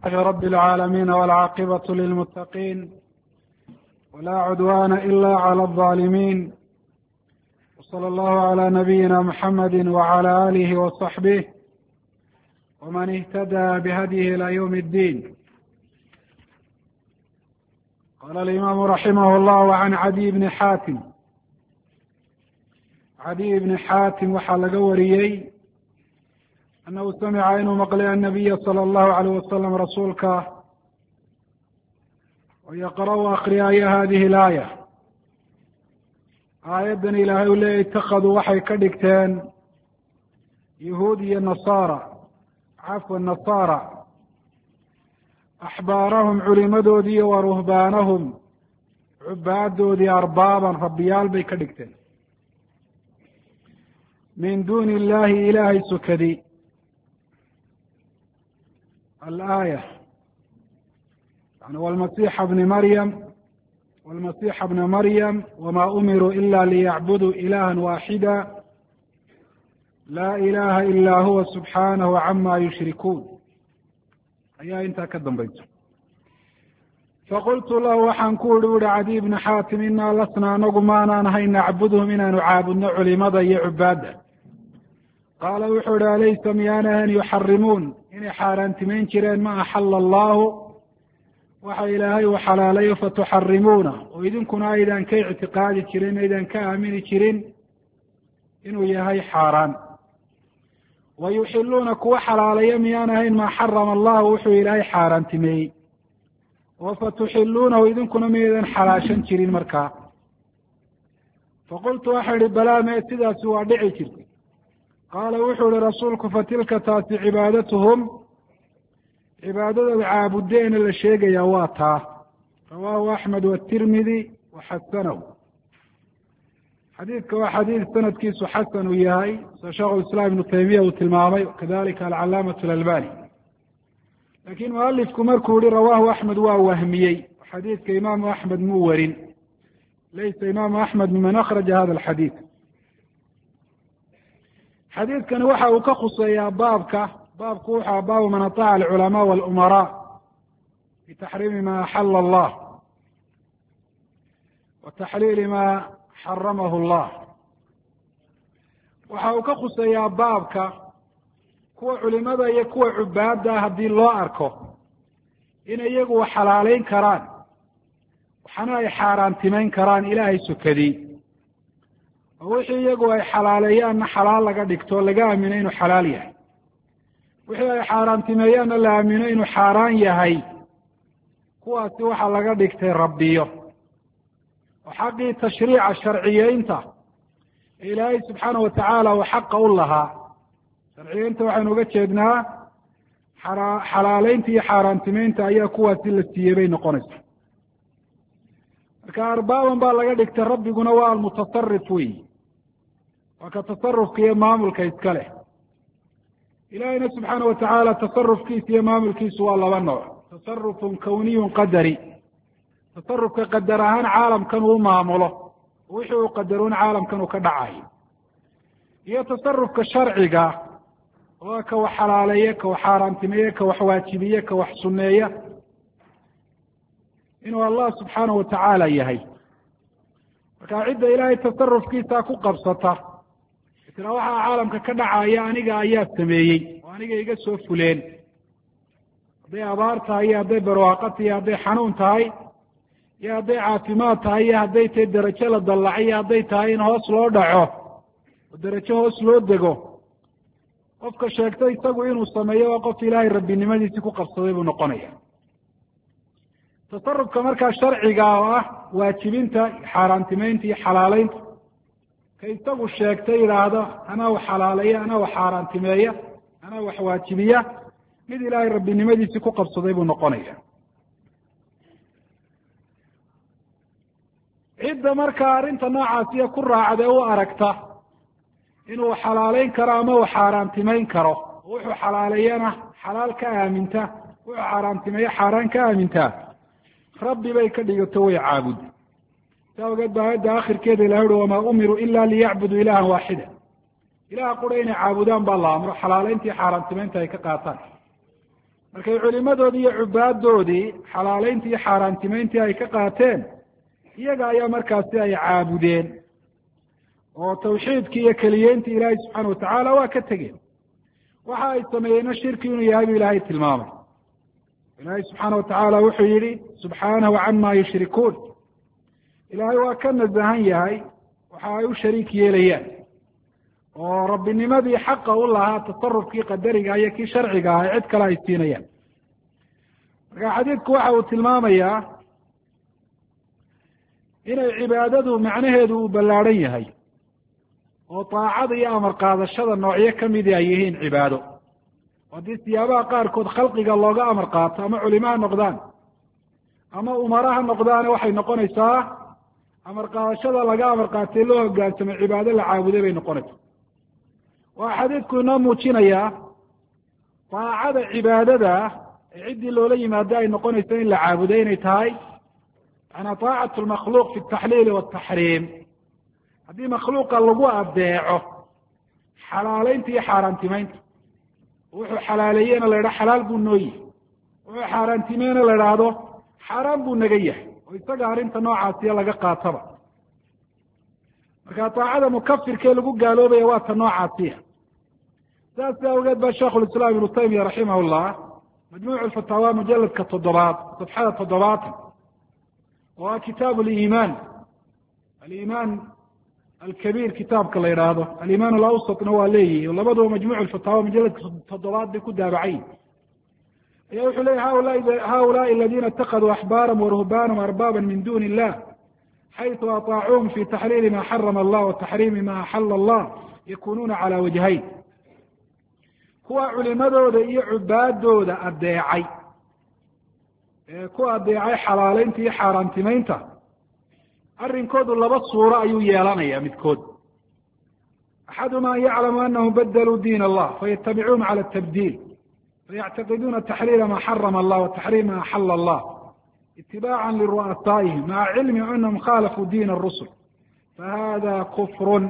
رب العالمين والعاقبة للمتقين ولا عدوان إلا على الظالمين، وصلى الله على نبينا محمد وعلى آله وصحبه ومن اهتدى بهديه إلى يوم الدين. قال الإمام رحمه الله عن عدي بن حاتم waxaa laga wariyey أنhu samca inuu maqlay النabiya slى الlahu عalيه wasalam rasuulka oo yaqrأu akriyaya hadihi اlaayة. aayaddan ilaahay u leeyay itakaduu waxay ka dhigteen yahuud iyo nasaara axbaarahum culimadoodii iyo waruhbaanahum cubaadoodii arbaaban rabbiyaal bay ka dhigteen min duuni illahi ilaahay sukadi. alaaya yani wlmasiixa bna maryam wma umiruu ila liyacbuduu ilaha waaxida laa ilaha ila huwa subxaanahu cama yushrikuun ayaa intaa ka dambaysa. faqultu lahu waxaan ku uri cadiy bna xaatim inaa lasna anagu maanaan ahay nacbudhum inaanu caabudno culimada iyo cubaadda. qaala wuxuu ihi alaysa miyaanahan yuxarimuun inay xaaraantimayn jireen ma axala allahu waxa ilaahay uu xalaalayo fatuxarimuuna oo idinkuna aydan ka ictiqaadi jirin aydan ka aamini jirin inuu yahay xaaraan. wayuxiluuna kuwa xalaalayo miyaan ahayn maa xarama allahu wuxuu ilaahay xaaraantimeeyey oo fatuxiluunahu idinkuna miyaydan xalaashan jirin markaa. faqultu waxaa ihi balaa mee sidaasi waa dhici jirtay. qaala wuxuu ihi rasuulku fatilka taasi cibaadatuhum cibaadadooda caabudeena la sheegayaa waa taa. rawaahu axmed watirmidi waxasanahu. xadiidka waa xadiid sanadkiisu xasan uu yahay sida sheekhu islaam ibnu taymiya uu tilmaamay kadalika alcalaamatu alalbani. laakiin mualifku markuu yihi rawaahu axmed waa wahmiyey xadiidka imaamu axmed muu warin. laysa imaamu axmed miman akhraja hada alxadiid. xadiidkani waxa uu ka khuseeyaa baabku wuxua baabu man ataaca alculamaa walumaraa bitaxriimi ma axala allah wa taxliili ma xaramahu allah. waxa uu ka khuseeyaa baabka kuwa culimada iyo kuwa cubaadda haddii loo arko inay iyagu xalaaleyn karaan waxana ay xaaraantimeyn karaan ilaahay sukadii oo wixii iyagu ay xalaaleeyaanna xalaal laga dhigto laga aamino inuu xalaal yahay, wixii ay xaaraantimeeyaanna la aamino inuu xaaraan yahay, kuwaasi waxaa laga dhigtay rabbiyo. oo xaqii tashriica sharciyeynta ee ilaahay subxaanahu watacaala uu xaqa u lahaa, sharciyeynta waxaynu uga jeednaa xalaaleynta iyo xaaraantimeynta ayaa kuwaasi la siiyey bay noqonaysa. marka arbaaban baa laga dhigtay, rabbiguna waa almutasarif weyi, waa ka tasarufka iyo maamulka iska leh. ilaahayna subxaana watacaala tasarufkiisa iyo maamulkiisu waa laba nooc: tasarufun kawniyun qadari, tasarufka qadar ahaan caalamkan uu maamulo wixii uu qadaroon caalamkan uu ka dhacayo, iyo tasarufka sharciga oo ka wax xalaaleeya, ka wax xaaraantimeeya, ka wax waajibiye, ka wax sunneeya inuu allah subxaanahu watacaala yahay. marka cidda ilaahay tasarufkiisa ku qabsata tira waxaa caalamka ka dhacaya aniga ayaa sameeyey oo aniga iga soo fuleen, hadday abaar tahay iyo hadday barwaaqo tahay iyo hadday xanuun tahay iyo hadday caafimaad tahay iyo hadday tahay derajo la dallacay iyo hadday tahay in hoos loo dhaco oo derajo hoos loo dego, qofka sheegta isagu inuu sameeyo waa qof ilaahay rabbinimadiisii ku qabsaday buu noqonaya. tasarufka markaa sharciga oo ah waajibinta, xaaraantimeynta iyo xalaaleynta, ka isagu sheegtay yidhaahdo anaa wax xalaaleeya, anaa wax xaaraantimeeya, anaa wax waajibiya, mid ilaahay rabbinimadiisii ku qabsaday buu noqonaya. cidda markaa arrinta noocaasiya ku raacda u aragta inuu xalaaleyn karo ama uu xaaraantimeyn karo, wuxuu xalaaleeyana xalaal ka aaminta, wuxuu xaaraantimeeya xaaraan ka aamintaa, rabbi bay ka dhigato way caabudi. saa ogeed baa aayadda akhirkeeda ilahay uhi wamaa umiruu ila liyacbuduu ilahan waaxida, ilaha qura inay caabudaan baa la amro, xalaaleynta iyo xaaraantimeynta ay ka qaataan. markay culimadoodii iyo cubaadoodii xalaaleyntii iyo xaaraantimeyntii ay ka qaateen iyaga ayaa markaasi ay caabudeen oo tawxiidkii iyo keliyeyntii ilaahay subxaana watacaala waa ka tegeen waxa ay sameeyeenna shirki inuu yahay buu ilaahay tilmaamay ilaahay subxaana watacaala wuxuu yihi subxaanahu cama yushrikuun ilaahay waa ka nasahan yahay waxa ay u shariik yeelayaan oo rabbinimadii xaqa u lahaa tasarufkii qadariga iyo kii sharciga ah cid kale ay siinayaan marka xadiidku waxa uu tilmaamayaa inay cibaadadu macnaheedu uu ballaadhan yahay oo daacada iyo amar qaadashada noocyo kamidii ay yihiin cibaado haddii siyaabaha qaarkood khalqiga looga amar qaato ama culimo ha noqdaan ama umara ha noqdaane waxay noqonaysaa amar qaadashada laga amar qaatay loo hogaansamay cibaado la caabuday bay noqonaysaa waa xadiidku inoo muujinayaa daacada cibaadada ee ciddii loola yimaado ay noqonayso in la caabuday inay tahay macanaa taacatu lmakhluuq fi altaxliili waaltaxriim haddii makhluuqa lagu adeeco xalaaleynta iyo xaaraantimeynta wuxuu xalaaleeyena la idhaha xalaal buu noo yihi wuxuu xaaraantimeyna la idhaahdo xaaraan buu naga yahay oo isaga arrinta noocaasiya laga qaataba marka daacada mukafirkee lagu gaaloobaya waa ta noocaasiya saas awgeed ba sheikhulislaam ibnu taymiya raximah llah majmuucu lfataawa mujaladka 7 safxada 7 oo ah kitaabu liimaan aliimaan alkabiir kitaabka la yidhaahdo alimaan alawsatna waa leeyihi labaduba majmuuc lfataawa mujaladka 7 bay ku daabacayin ayaa wuxuu leyahy haulaai aladina اtakaduu axbaarahum waruhbaanahum arbaaba min duni illah xayثu aطaacuuhum fi taxriiri ma xarama allah wataxriimi ma axala allah yakunuuna calى wajhayn kuwa culimadooda iyo cubaadooda adeecay ee ku adeecay xalaaleynta iyo xaaraantimeynta arrinkoodu laba suuro ayuu yeelanaya midkood axaduma an yaclamu anahum badaluu diin allah fayatabicuuna cala tabdiil fayactaqiduuna taxriira ma xarama allah wataxriim ma axala allah itibaaca liru'asaa'ihim maca cilmi anahum khaalafuu diina arusul fahada kufrun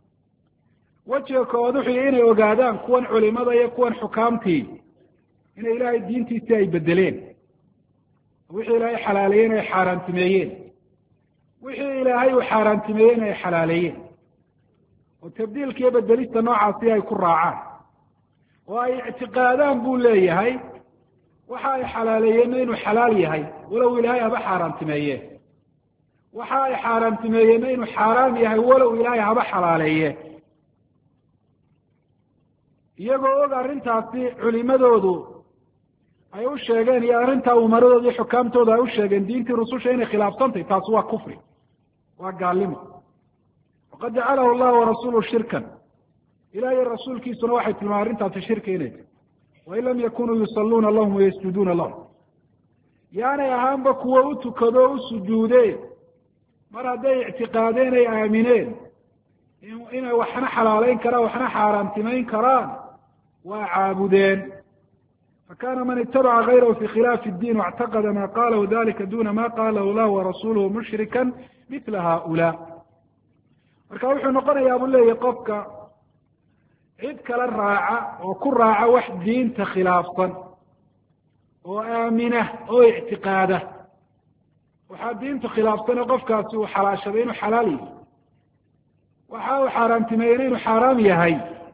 wejiga kood wuxuu inay ogaadaan kuwan culimada iyo kuwan xukaamtii inay ilaahay diintiisii ay bedeleen wixii ilaahay xalaaleeyeen ay xaaraantimeeyeen wixii ilaahay uu xaaraantimeeyeen ay xalaaleeyeen oo tabdiilka iyo bedelista noocaasi ay ku raacaan oo ay ictiqaadaan buu leeyahay waxa ay xalaaleeyeenna inuu xalaal yahay walow ilaahay haba xaaraantimeeyeen waxa ay xaaraantimeeyeenna inuu xaaraam yahay walow ilaahay haba xalaaleeye iyagoo og arrintaasi culimadoodu ay u sheegeen iyo arrintaa umaradooda iyo xukaamtooda ay u sheegeen diintii rususha inay khilaafsantahy taasi waa kufri waa gaalnimo waqad jacalahu allah warasuuluhu shirkan ilah iyo rasuulkiisuna waxay tilmaamay arrintaasi shirki inay tahy wain lam yakunuu yusalluuna lahum wayasjuduuna lahum yaanay ahaanba kuwo u tukado o u sujuudeen mar hadday ictiqaadeen ay aamineen inay waxna xalaaleyn karaan waxna xaaraantimeyn karaan waa caabudeen fakana man itabaca gayrahu fi khilaafi اdiin واctaqada ma qalahu dalika duna ma qalahu lah warasuluhu mushrika mila haulaa marka wuxuu noqonayaa buu leeyahy qofka cid kala raaca oo ku raaca wax diinta khilaafsan oo aamina oo ictiqaada waxaa diintu khilaafsane qofkaasi uu xalaashaday inuu xalaal yahay waxa uu xaaraantimeeyena inuu xaaraam yahay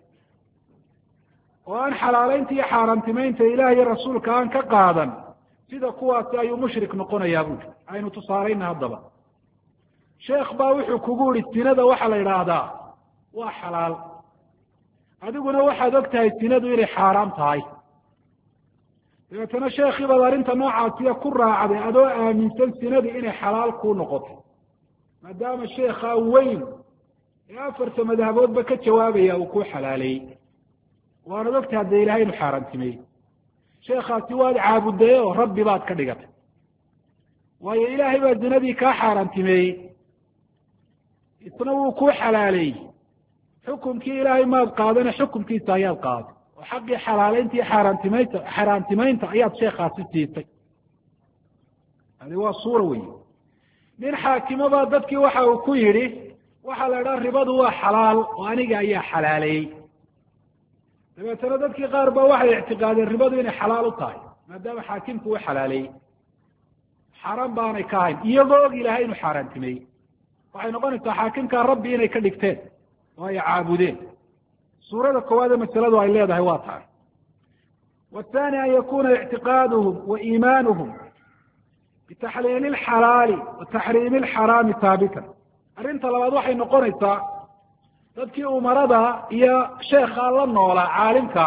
oo aan xalaaleynta iyo xaaraantimeynta ilaah iyo rasuulka aan ka qaadan sida kuwaasi ayuu mushrik noqonayaa buuri aynu tusaalayna haddaba sheekh baa wuxuu kugu yihi sinada waxaa la yidhaahdaa waa xalaal adiguna waxaad og tahay sinadu inay xaaraam tahay dabeetana sheekhii baad arrinta noocaasiya ku raacday adoo aaminsan sinadu inay xalaal kuu noqoto maadaama sheekhaa weyn ee 4 madhaboodba ka jawaabaya uu kuu xalaaleeyey waanad ogtahay hadda ilahay inu xaaraantimeeyey sheekhaasi waad caabuday oo rabbi baad ka dhigatay waayo ilaahay baa zinadii kaa xaaraantimeeyey isna wuu kuu xalaaleeyey xukumkii ilaahay maad qaadane xukumkiisa ayaad qaaday oo xaqii xalaaleynta iyo xaaraantimeynta ayaad sheekhaasi siisay hadi waa suura wey nin xaakimo baa dadkii waxa uu ku yidhi waxaa la idhaha ribadu waa xalaal oo aniga ayaa xalaaleeyey dabeetana dadkii qaar ba waxay ictiqaadeen ribadu inay xalaal u tahay maadaama xaakimku u xalaaleeyey xaaraan baanay ka ahayn iyagoo og ilaahay inuu xaaraantimeeyey waxay noqonaysaa xaakimkaa rabbi inay ka dhigteen oo ay caabudeen suurada koowaade masaladu ay leedahay waa tahay wathani an yakuna ictiqaaduhum wa iimaanuhum bitaxliili lxalaali wa taxriimi lxaraami haabitan arrinta labaad waxay noqonaysaa dadkii umarada iyo sheekhaa la noolaa caalimka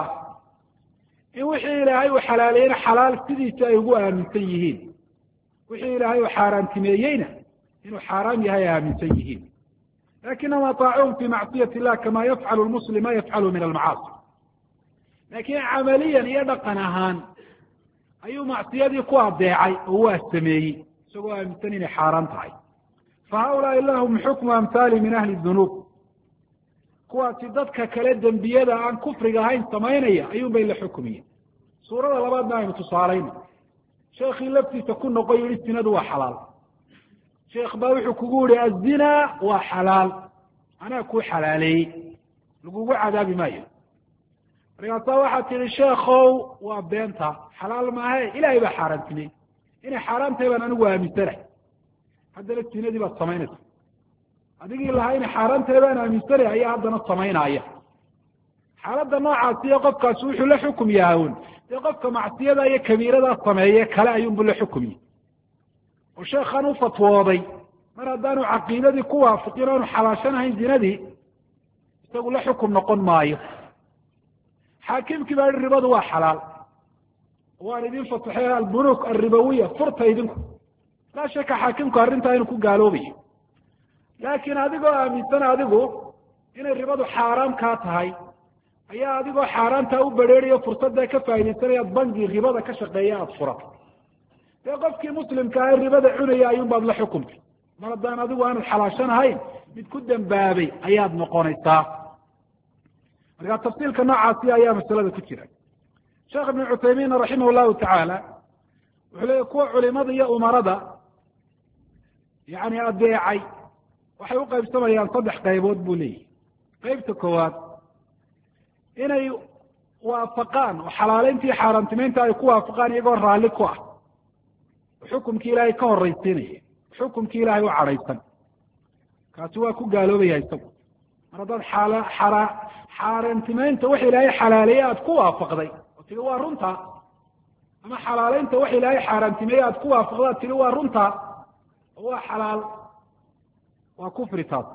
in wixii ilaahay uu xalaaleeyeyna xalaal sidiisa ay ugu aaminsan yihiin wixii ilaahay uu xaaraantimeeyeyna inuu xaaraam yahay ay aaminsan yihiin lakinahum ataacuuhum fi macsiyat illah kama yafcalu lmuslim ma yafcalu min almacaasi laakiin camaliyan iyo dhaqan ahaan ayuu macsiyadii ku adeecay oo waa sameeyey isagoo aaminsan inay xaaraan tahay fa haulaai lahum xukmu amhaali min ahli dunuub kuwaasi dadka kale dembiyada aan kufriga ahayn samaynaya ayuun bay la xukumiyeen suurada labaadna aynu tusaalayna sheekii laftiisa ku noqo yihi sinadu waa xalaal sheekh baa wuxuu kugu yihi azina waa xalaal anaa kuu xalaaleeyey lagugu cadaabi maayo markaasaa waxaad tihi sheekow waa beenta xalaal maahe ilaahay baa xaaraantimey inay xaaraan tahay baan anigu aaminsanahay haddana sinadii baad samaynaysa adigii lahaa inay xaaraan tahay baan aaminsanay ayaa haddana samaynaya xaaladda noocaasiyo qofkaasi wuxuu la xukum yahawn dee qofka macsiyada iyo kabiiradaa sameeye kale ayuunbu la xukumiyey oo sheekhan u fatwooday mar haddaanu caqiidadii ku waafiqin oanu xalaashanahayn zinadii isagu la xukum noqon maayo xaakimkii baa i ribadu waa xalaal waan idin fataxay albunuuk alribawiya furta idinku laa shaka xaakimku arrintaa inuu ku gaaloobayo laakiin adigoo aaminsan adigu inay ribadu xaaraam kaa tahay ayaa adigoo xaaraantaa u badheerayo fursaddaa ka faa'idaysanayaad bangii ribada ka shaqeeya aada furato dee qofkii muslimka ah ribada cunaya ayuun baad la xukumtay mar haddaan adigu aanad xalaashanahayn mid ku dambaabay ayaad noqonaysaa markaa tafsiilka noocaasi ayaa masalada ku jira sheekh ibnu cuthaymiin raximah llahu tacaala wuxuu leeyahy kuwa culimada iyo umarada yani adeecay waxay u qaybsamayaan 3 qaybood buu leeyahy qaybta koowaad inay waafaqaan oo xalaaleyntii xaaraantimeynta ay ku waafaqaan iyagoo raalli ku ah xukumkii ilaahay ka horraysiinaya xukumkii ilaahay u cadhaysan kaasi waa ku gaaloobaya isagu mar haddaad xaaraantimeynta wax ilaahay xalaaleeye aada ku waafaqday oo tiri waa runta ama xalaaleynta wax ilaahay xaaraantimeeye aada ku waafaqday ad tiri waa runta oo waa xalaal waa kufri taas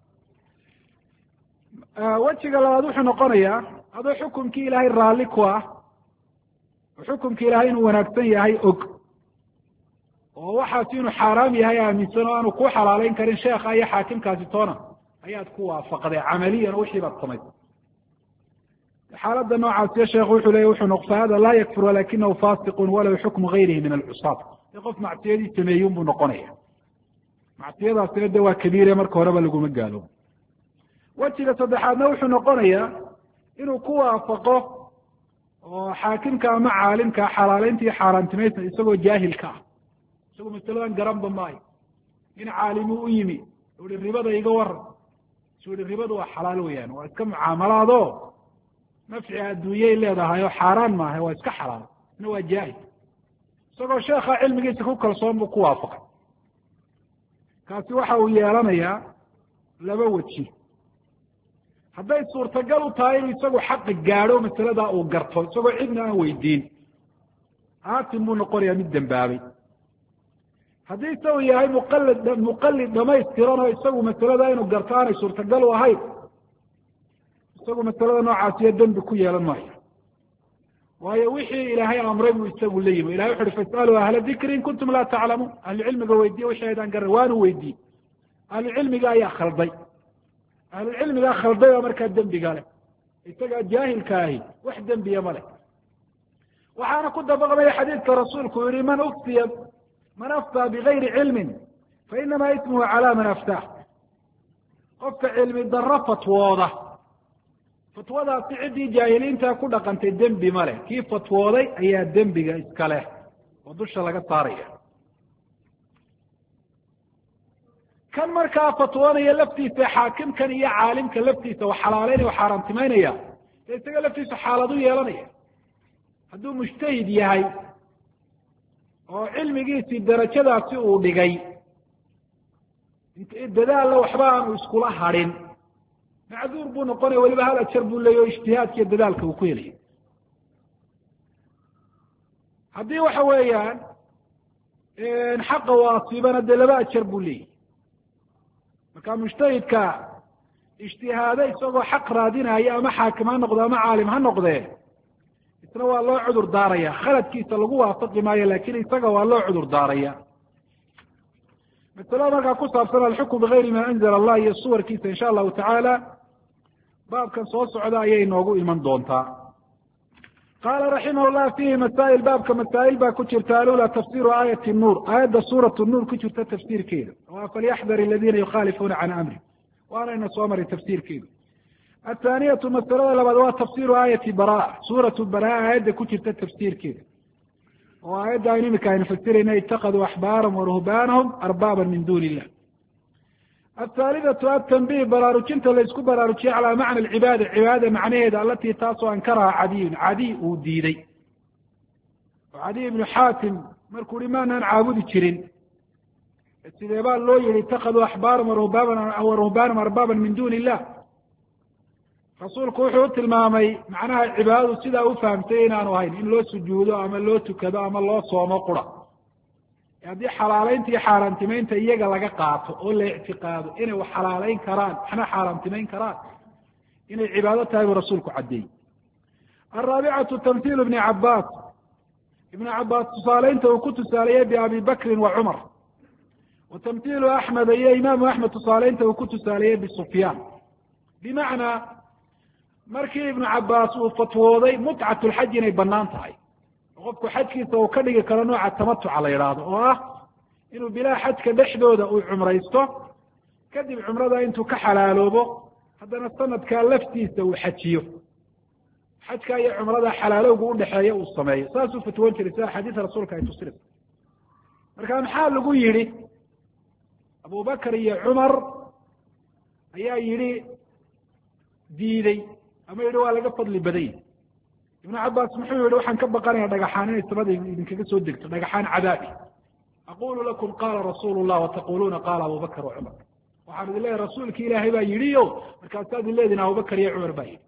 wejiga labaad wuxuu noqonayaa adoo xukumkii ilaahay raalli ku ah oo xukumkii ilaahay inuu wanaagsan yahay og oo waxaasi inuu xaaraam yahay aaminsan oo aanu ku xalaaleyn karin sheekha iyo xaakimkaasi toona ayaad ku waafaqday camaliyan oo wixii baad samaysay xaaladda noocaasiyo sheekhu wuxuu leeyahy wuxuu noqsaa hada laa yakfur walakinahu fasiqun walahu xukmu gayrihi min alcusaat de qof macsiyadii sameeyun buu noqonaya macsiyadaasina de waa kabiire marka horeba laguma gaaloobo wejiga saddexaadna wuxuu noqonayaa inuu ku waafaqo oo xaakimka ama caalimka xalaaleynta iyo xaaraantimaysa isagoo jaahilka ah isagoo masaladan garanba maayo in caalimu u yimi u hi ribada iga waran su hi ribadu waa xalaal weyaan waa iska mucaamalaado nafci adduunyay leedahay oo xaaraan maaha waa iska xalaal isna waa jaahil isagoo sheekha cilmigiisa ku kalsoon buu ku waafaqay kaasi waxa uu yeelanayaa 2 weji hadday suurtagal u tahay inuu isagu xaqi gaadho masaladaa uu garto isagoo cidna aan weydiin aatim buu noqonayaa mid dembaabay haddii isagu yahay muqallid dhamaystiran oo isagu masaladaa inuu garto aanay suurtagal u ahayn isagu masalada noocaasiyo dembi ku yeelan maayo waayo wixii ilaahay amray buu isagu la yimi ilahay wuxu uhi fasaluu ahla dikri in kuntum laa taclamuun ahlucilmiga weydiye wixii aydaan garan waanu weydiye ahlucilmiga ayaa khalday ahlucilmigaa khalday oo markaa dembiga leh isagaa jaahilka ahi wax dembiya ma leh waxaana ku dabaqmaya xadiidka rasuulku yihi man aftaa bigayri cilmin fainama ismuhu calaa man aftaah qofka cilmi darro fatwooda fatwadaasi ciddii jaahiliintaa ku dhaqantay dembi ma leh kii fatwooday ayaa dembiga iska leh oo dusha laga saaraya kan markaa fatwoonaya laftiisa xaakimkan iyo caalimka laftiisa oo xalaaleynaya o xaaraantimeynaya dee isaga laftiisa xaalad u yeelanaya hadduu mujtahid yahay oo cilmigiisii darajadaasi uu dhigay dadaallo waxba aanu iskula hadhin macduur buu noqonaya weliba hal ajar buu leeya o ijtihaadkiiyo dadaalka uu ku helaya haddii waxa weeyaan xaqa u asiibana dee 2 ajar buu leeyahy marka mujtahidka ijtihaado isagoo xaq raadinaya ama xaakim ha noqde ama caalim ha noqdee isna waa loo cudur daaraya khaladkiisa lagu waafaqi maayo lakin isaga waa loo cudur daaraya masalada markaa ku saabsan alxukm bigayri ma anzla allah iyo suwarkiisa insha allahu tacaala baabkan soo socda ayay noogu iman doontaa qaala raximah llah fihi masaa'il baabka masaa'il baa ku jirta alula tafsiru aayati nuur aayadda suurat nuur ku jirta tafsiirkeeda waa falyaxdar aladiina yukhaalifuuna can amri waanayna soo maray tafsiirkeedu athaaniyatu masalada labaad waa tafsiru aayati baraa suuratu baraa aayadda ku jirta tafsiirkeeda oo aayadda aynu imika aynu fasirayna itakaduu axbaarahum waruhbaanahum arbaaba min duni illah athaalidatu atanbih baraarujinta laysku baraarujiye calaa macna alcibaada cibaadada macnaheeda alatii taasoo ankaraha cadiyun cadiy uu diiday oo cadiy ibnu xaatim markuu hi maanaan caabudi jirin sidee baa loo yihi itakaduu axbaarahum waruhbaanahum arbaaban min duni illah rasuulku wuxuu u tilmaamay macnaha cibaadadu sidaa u fahamtay inaanu ahayn in loo sujuudo ama loo tukado ama loo soomo qura haddii xalaaleynta iyo xaaraantimeynta iyaga laga qaato oo la ictiqaado inay wax xalaaleyn karaan waxna xaaraantimeyn karaan inay cibaado tahay buu rasuulku caddeeyey alraabicatu tamhiilu ibni cabaas ibnu cabaas tusaaleynta uu ku tusaaleeyey biabi bakrin wa cumar wa tamhiilu axmed iyo imaamu axmed tusaaleynta uu ku tusaaleeyey bisufyaan bimacnaa markii ibnu cabaas uu fatwooday mutcat lxaj inay banaan tahay oo qofku xajkiisa uu ka dhigi karo nooca tamatuca la yidhaahdo oo ah inuu bilaa xajka dhexdooda uu cumraysto kadib cumrada intuu ka xalaaloobo haddana sanadkaa laftiisa uu xajiyo xajka iyo cumrada xalaalowga udhexeeya uu sameeyo saasuu fatwoon jiray sida axaadiisa rasuulka ay tusinayso marka maxaa lagu yidhi abubakar iyo cumar ayaa yidhi diiday ama yidhi waa laga fadli badany ibnu cabaas muxuu yihi waxaan ka baqanaya dhagaxaan inay samada idinkaga soo degto dhagaxaan cadaabi aqulu lakum qaala rasuulu llah wataquluuna qaala abubakar wa cumar waxaan idin leeyahay rasuulki ilaahay baa yidhi o markaasaa idin leedihin abubakar iyo cumar baa yidhi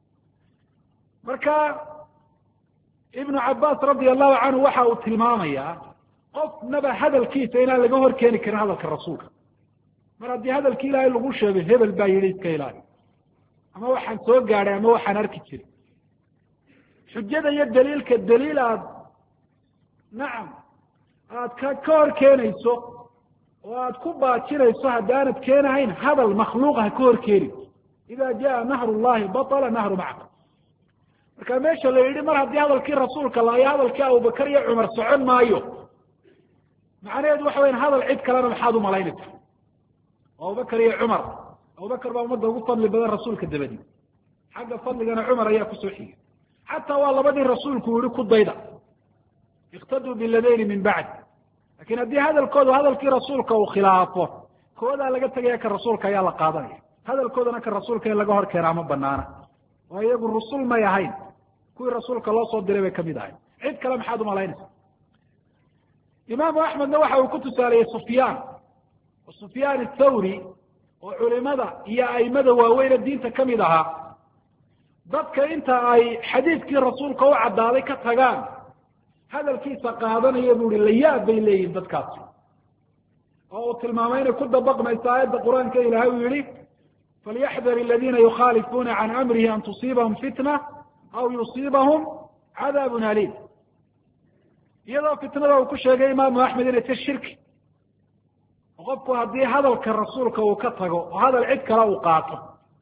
marka ibnu cabaas radia allahu canhu waxa uu tilmaamayaa qofnaba hadalkiisa inaan laga hor keeni karin hadalka rasuulka mar haddii hadalki ilaahay lagu sheego hebel baa yidhi iska ilaali ama waxaan soo gaadhay ama waxaan arki jiray xujada iyo daliilka daliil aad nacam aad ka hor keenayso oo aad ku baajinayso haddaanad keenahayn hadal makhluuq ha ka hor keeni ida jaa nahru llahi batala nahru macka marka meesha la yidhi mar haddii hadalkii rasuulka laayo hadalkii abubakar iyo cumar socon maayo macnaheedu waxa weyan hadal cid kalena maxaad umalaynaysa abubakar iyo cumar abubakar baa ummadda ugu fadli badan rasuulka dabadi xagga fadligana cumar ayaa kusoo xigay xataa waa labadii rasuulku yihi ku dayda iktaduu biladayni min bacdi lakin haddii hadalkoodu hadalkii rasuulka uu khilaafo koodaa laga tegaya ka rasuulka ayaa la qaadanaya hadalkoodana ka rasuulka in laga hor keenaa ma banaana oo iyagu rusul may ahayn kuwii rasuulka loo soo diray bay kamid ahayn cid kale maxaad umalaynaysa imaamu axmedna waxa uu ku tusaaleeyey sufyaan sufyaan athawri oo culimada iyo aimada waaweyne diinta kamid ahaa dadka inta ay xadiidkii rasuulka u caddaaday ka tagaan hadalkiisa qaadanaya buu hi layaab bay leeyihin dadkaasi oo uu tilmaamay inay ku dabaqmayso aayadda qur-aanka ilahay uu yihi falyaxdar aladiina yukhaalifuuna can amrihi an tusiibahum fitna aw yusiibahum cadaabun aliim iyadoo fitnada uu ku sheegay imaamu axmed inay ta shirki oo qofku haddii hadalka rasuulka uu ka tago oo hadal cid kale uu qaato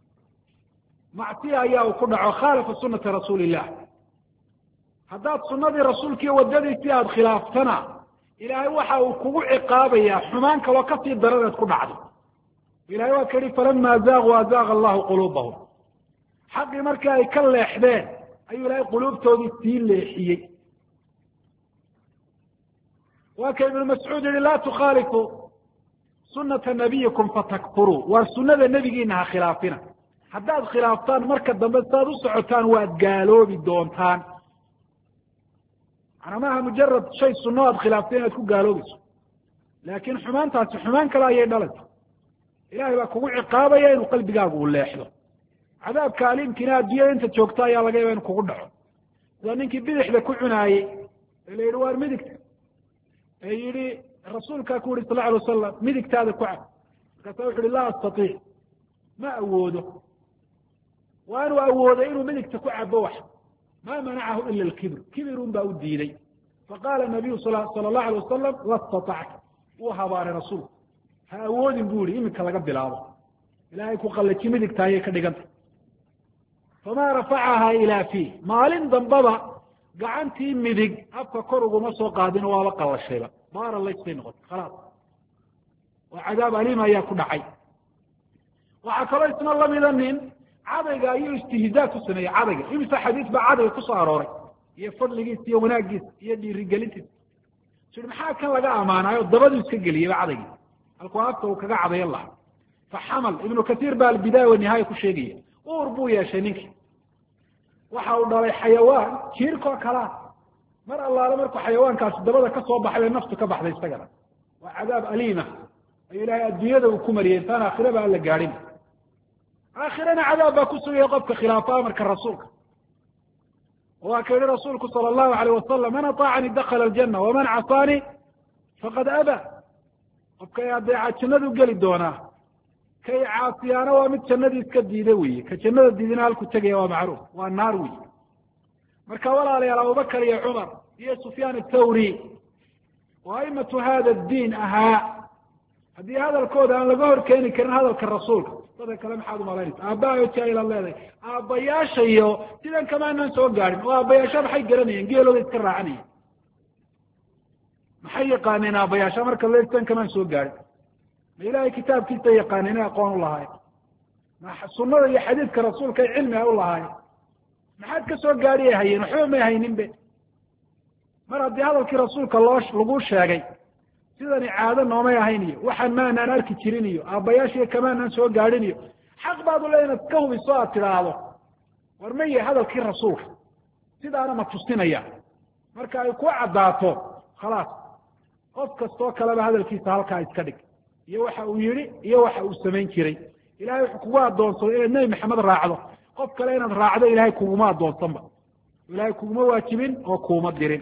macsiya ayaa uu ku dhaco khaalafa sunata rasuuli illah haddaad sunadii rasuulkiiyo waddadiisii aada khilaaftana ilaahay waxa uu kugu ciqaabayaa xumaan kaloo kasii daranaad ku dhacdo ilahay waa ka yihi falama zaaquu azaaqa allahu quluubahum xaqii markii ay ka leexdeen ayuu ilahay quluubtoodii sii leexiyey waa ka ibnu mascuud yihi laa tukhaalifu sunata nabiyikum fatakfuruu waar sunada nebigiina ha khilaafina haddaad khilaaftaan marka dambe sidaad u socotaan waad gaaloobi doontaan macnaa maaha mujarad shay sunno aad khilaaftay inaad ku gaaloobayso laakiin xumaantaasi xumaan kale ayay dhalaysa ilahay baa kugu ciqaabaya inuu qalbigaagu u leexdo cadaabka aliimkiina adduunyada inta joogta ayaa laga yaba inu kugu dhaco waa ninkii bidixda ku cunaayey ee la yidhi waar midigta ee yidhi rasuulkaa ku yihi sal lla alay wasalam midigtaada ku cab markaasa wuxu uhi laa astaiic ma awoodo waa inuu awoodo inuu midigta ku cabo wax ma manacahu ila alkibr kibirun baa u diiday faqaala nabiyu sala allahu alay wasalam la statacta wuu habaaray rasuulku ha awoodin bu yihi iminka laga bilaabo ilahay ku qallaji midigta ayay ka dhigantay famaa rafacahaa ilaa fiih maalin dambaba gacantii midig afka kor uguma soo qaadin waaba qallashayba baara laysbay noqotay khalaas oo cadaab aliim ayaa ku dhacay waxaa kaloo isna lamida nin cadayga ayuu istihzaa ku sameeyey cadayga imisa xadiis baa cadayga kusoo arooray iyo fadligiisa iyo wanaagiisa iyo dhiirigelintiisa su maxaa kan laga amaanaayo dabaduu iska geliyeyba cadaygii halkuu afka uu kaga cadayan lahaa faxamal ibnu kasiir baa albidaaya wanihaaya ku sheegaya uur buu yeeshay ninkii waxa uu dhalay xayawaan jiirkoo kalaa mar allaale markuu xayawaankaasi dabada ka soo baxay bay naftu ka baxday isagana waa cadaab aliima ayuu ilahay adduunyada uu ku mariyey intaan aakhiraba aan la gaadhin aakhirana cadaab baa ku sugaya qofka khilaafa amarka rasuulka waa ka yihi rasuulku sala allahu alayh wasalam man ataacanii dakala aljana waman casaanii faqad aba qofka adeeca jannadu geli doonaa kay caasiyaana waa mid jannadii iska diida weye ka jannada diidina halku tegaya waa macruuf waa naar wey marka walaalayaal abubakar iyo cumar iyo sufyaan athawri oo aimatu hada diin ahaa haddii hadalkooda aan laga hor keeni karin hadalka rasuulka dada kale maxaad umalaynaysa aabbahayo jaahilaad leedahay aabbayaasha iyo sidan kamaanaan soo gaadhin oo aabbayaasha maxay garanayeen geelooda iska raacanayeen maxay yaqaaneen aabbayaasha marka le sidan kamaan soo gaadhin ma ilahay kitaabkiisa yaqaaneen inay aqoon u lahaayeen ma sunada iyo xadiidka rasuulka ay cilmi a u lahaayeen maxaad ka soo gaadhi ay hayeen waxba may haynin be mar haddii hadalkii rasuulka lagu sheegay sidani caado noomay ahayn iyo waxaan maanaan arki jirin iyo aabbayaashiiyo kamaanaan soo gaadhin iyo xaq baad u le inaad ka hubiso aad tidhaahdo war ma yahay hadalkii rasuulka sidaana ma tusinaya marka ay ku caddaato khalaas qof kastoo kaleba hadalkiisa halkaa iska dhig iyo waxa uu yihi iyo waxa uu samayn jiray ilahay wuxuu kugu addoonsaday inaad nebi maxamed raacdo qof kale inaad raacdo ilahay kuguma addoonsanba ilahay kuguma waajibin oo kuuma dirin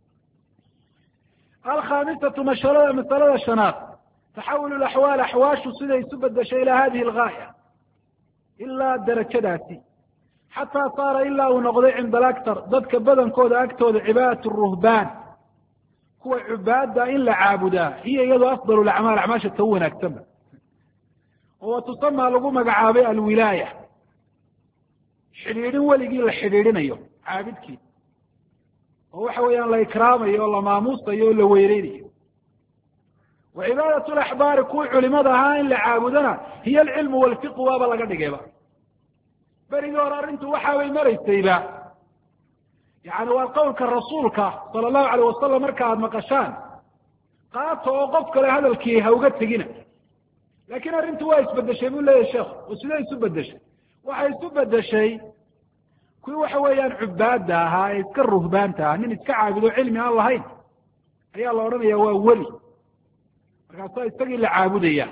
alkhamisatu masalada shanaad taxawul laxwaal axwaashu siday isu bedeshay ilaa hadihi algaaya ilaa darajadaasi xataa saara ilaa uu noqday cinda alaktar dadka badankooda agtooda cibaadat ruhbaan kuwa cubaada in la caabudaa hiya iyadoo afdal acmaal acmaasha ta u wanaagsanba oo watusamaa lagu magacaabay alwilaaya xidhiidhin weligii la xidhiidhinayo caabidkii oo waxa weeyaan la ikraamayo oo la maamuusayo oo la weyneynayo wa cibaadat laxbaari kuwii culimada ahaa in la caabudana hiya alcilmu walfiqu waaba laga dhigayba berigii hore arrintu waxaabay maraysayba yani waa qowlka rasuulka sala allahu alayh wasalam marka aada maqashaan qaato oo qof kale hadalkii ha uga tegina laakiin arrintu waa isbedeshay buu leeyahy sheekhu oo sidee isu bedeshay waxay isu bedeshay kuwii waxa weeyaan cubaada ahaa ee iska ruhbaanta ah nin iska caabudo cilmi aan lahayn ayaa la odhanaya waa weli markaasaa isagii la caabudaya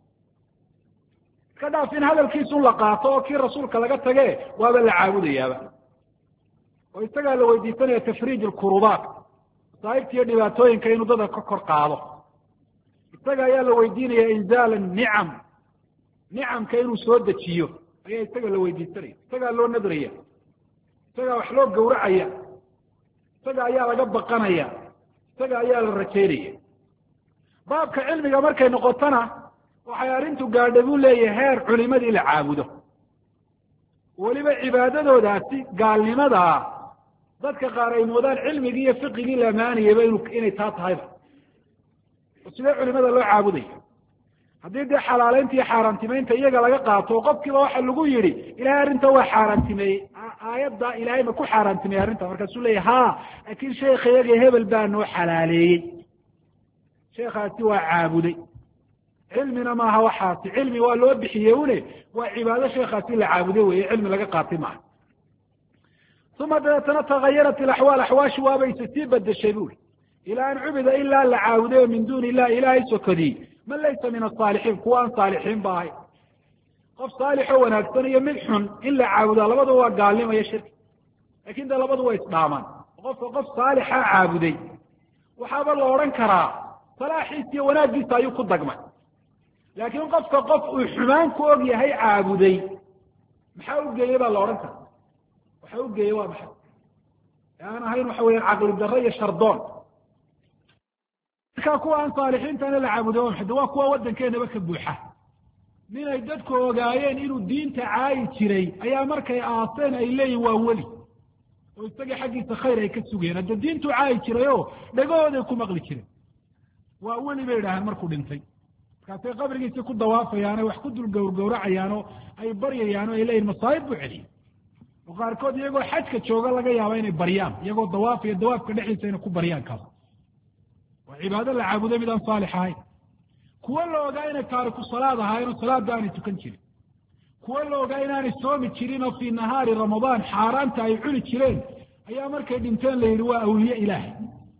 iska dhaaf in hadalkiisun la qaato oo kii rasuulka laga tage waaba la caabudayaaba oo isagaa la weydiisanaya tafriij alkurubaat masaa'ibta iyo dhibaatooyinka inuu dadka ka kor qaado isaga ayaa la weydiinaya inzaal nicam nicamka inuu soo dejiyo ayaa isaga la weydiisanaya isagaa loo nadraya isagaa wax loo gawracaya isaga ayaa laga baqanaya isaga ayaa la rajaynaya baabka cilmiga markay noqotona waxay arrintu gaadhay buu leeyahay heer culimadii la caabudo weliba cibaadadoodaasi gaalnimadaa dadka qaar ay moodaan cilmigii iyo fiqigii la amaanayaba inay taa tahayba oo sidee culimada loo caabudaya haddii dee xalaaleynta iyo xaaraantimeynta iyaga laga qaato oo qofkiiba waxa lagu yidhi ilahay arrinta waa xaaraantimeeyey aayadda ilahay ma ku xaaraantimeeyey arrinta markaasuu leeyahy ha laakiin sheekha iyaga hebel baa noo xalaaleeyey sheekhaasi waa caabuday cilmina maaha waxaasi cilmi waa loo bixiye une waa cibaado sheekhaasi la caabuday weye cilmi laga qaatay maaha uma dabeetana tagayarat ilaxwaal axwaashi waabayse sii bedeshay buuri ilaa an cubida ilaa la caabudayo min duuni illahi ilaahay sokadiyey man laysa min asaalixiin kuwa aan saalixiin ba ahay qof saalixoo wanaagsan iyo mid xun in la caabudaa labadu waa gaalnimo iyo shirki lakin de labadu waa isdhaamaan qofka qof saalixa caabuday waxaaba la odhan karaa salaaxiis iyo wanaaggiisa ayuu ku dagmay laakiin qofka qof uu xumaan ku og yahay caabuday maxaa u geeyey baa la odhan karaa waxa u geeyey waa maxay aan ahayn waxa weeyaan caqli darro iyo shardoon markaa kuwa aan saalixiintana la caabuday waa maxay de waa kuwa waddankeenaba ka buuxa ninay dadku ogaayeen inuu diinta caayi jiray ayaa markay aaseen ay leeyihin waa weli oo isagii xaggiisa khayr ay ka sugeen hadda diintuu caayi jiray oo dhegahooday ku maqli jireen waa weli bay idhaaheen markuu dhintay markaasay qabrigiisii ku dawaafayaano wax ku dul gowrgowracayaan oo ay baryayaan oo ay leeyihin masaa'ib buu celiyey oo qaarkood iyagoo xajka jooga laga yaaba inay baryaan iyagoo dawaafaya dawaafka dhexdiisa inay ku baryaan kaas waa cibaado la caabudo mid aan saalix ahayn kuwo la ogaa inay taariku salaad ahaayeen oo salaadda aanay tukan jirin kuwo la ogaa inaanay soomi jirin oo fii nahaari ramadaan xaaraanta ay cuni jireen ayaa markay dhinteen la yidhi waa awliye ilaahay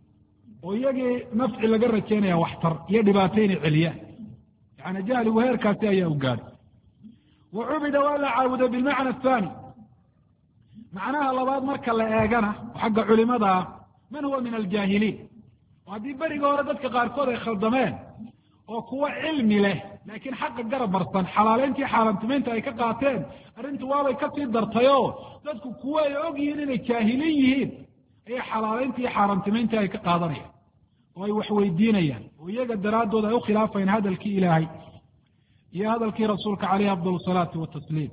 oo iyagii nafci laga rajaynaya waxtar iyo dhibaato inay celiyaan yani jahligu heerkaasi ayaa u gaadhay wa cubida waa la caabuda bilmacna athani macnaha labaad marka la eegana oo xagga culimada ah man huwa min aljaahiliin oo haddii berigii hore dadka qaarkood ay khaldameen oo kuwa cilmi leh laakiin xaqa garab marsan xalaaleyntii xaaraantimeynta ay ka qaateen arrintu waabay kasii dartayoo dadku kuwa ay og yihiin inay jaahiliin yihiin ayay xalaaleyntii xaaraantimeyntii ay ka qaadanayaan oo ay wax weydiinayaan oo iyaga daraaddood ay u khilaafayaan hadalkii ilaahay iyo hadalkii rasuulka caleyhi afdal salaati watasliim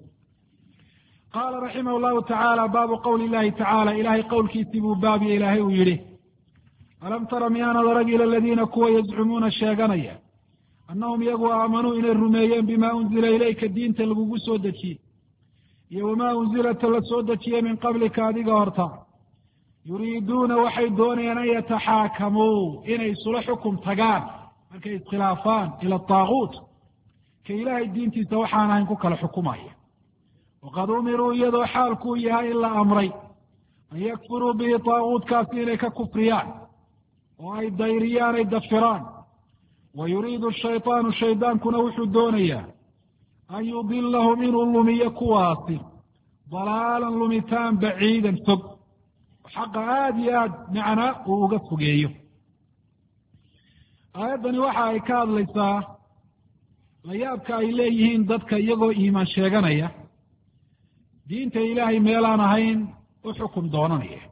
qaala raximah llahu tacaala baabu qowli illahi tacaala ilahay qowlkiisii buu baabiye ilaahay uu yidhi alam tara miyaanad arag ila aladiina kuwa yazcumuuna sheeganaya annahum iyagu aamanuu inay rumeeyeen bimaa unzila ilayka diinta lagugu soo dejiyey iyo wamaa unzilata la soo dejiyey min qablika adiga horta yuriiduuna waxay doonayaan an yataxaakamuu inay isula xukum tagaan markay iskhilaafaan ila taaguut ka ilaahay diintiisa waxaan ahayn ku kala xukumaya waqad umiruu iyadoo xaalkuu yahay in la amray an yakfuruu bihi taaguutkaasi inay ka kufriyaan oo ay dayriyaan ay dafiraan wa yuriidu shayطaanu shaydaankuna wuxuu doonayaa an yudilahum inuu lumiyo kuwaasi dalaalan lumitaan baciidan fog xaqa aada iyo aad macna uu uga fogeeyo aayaddani waxa ay ka hadlaysaa layaabka ay leeyihiin dadka iyagoo iimaan sheeganaya diinta ilaahay meelaan ahayn u xukum doonanaya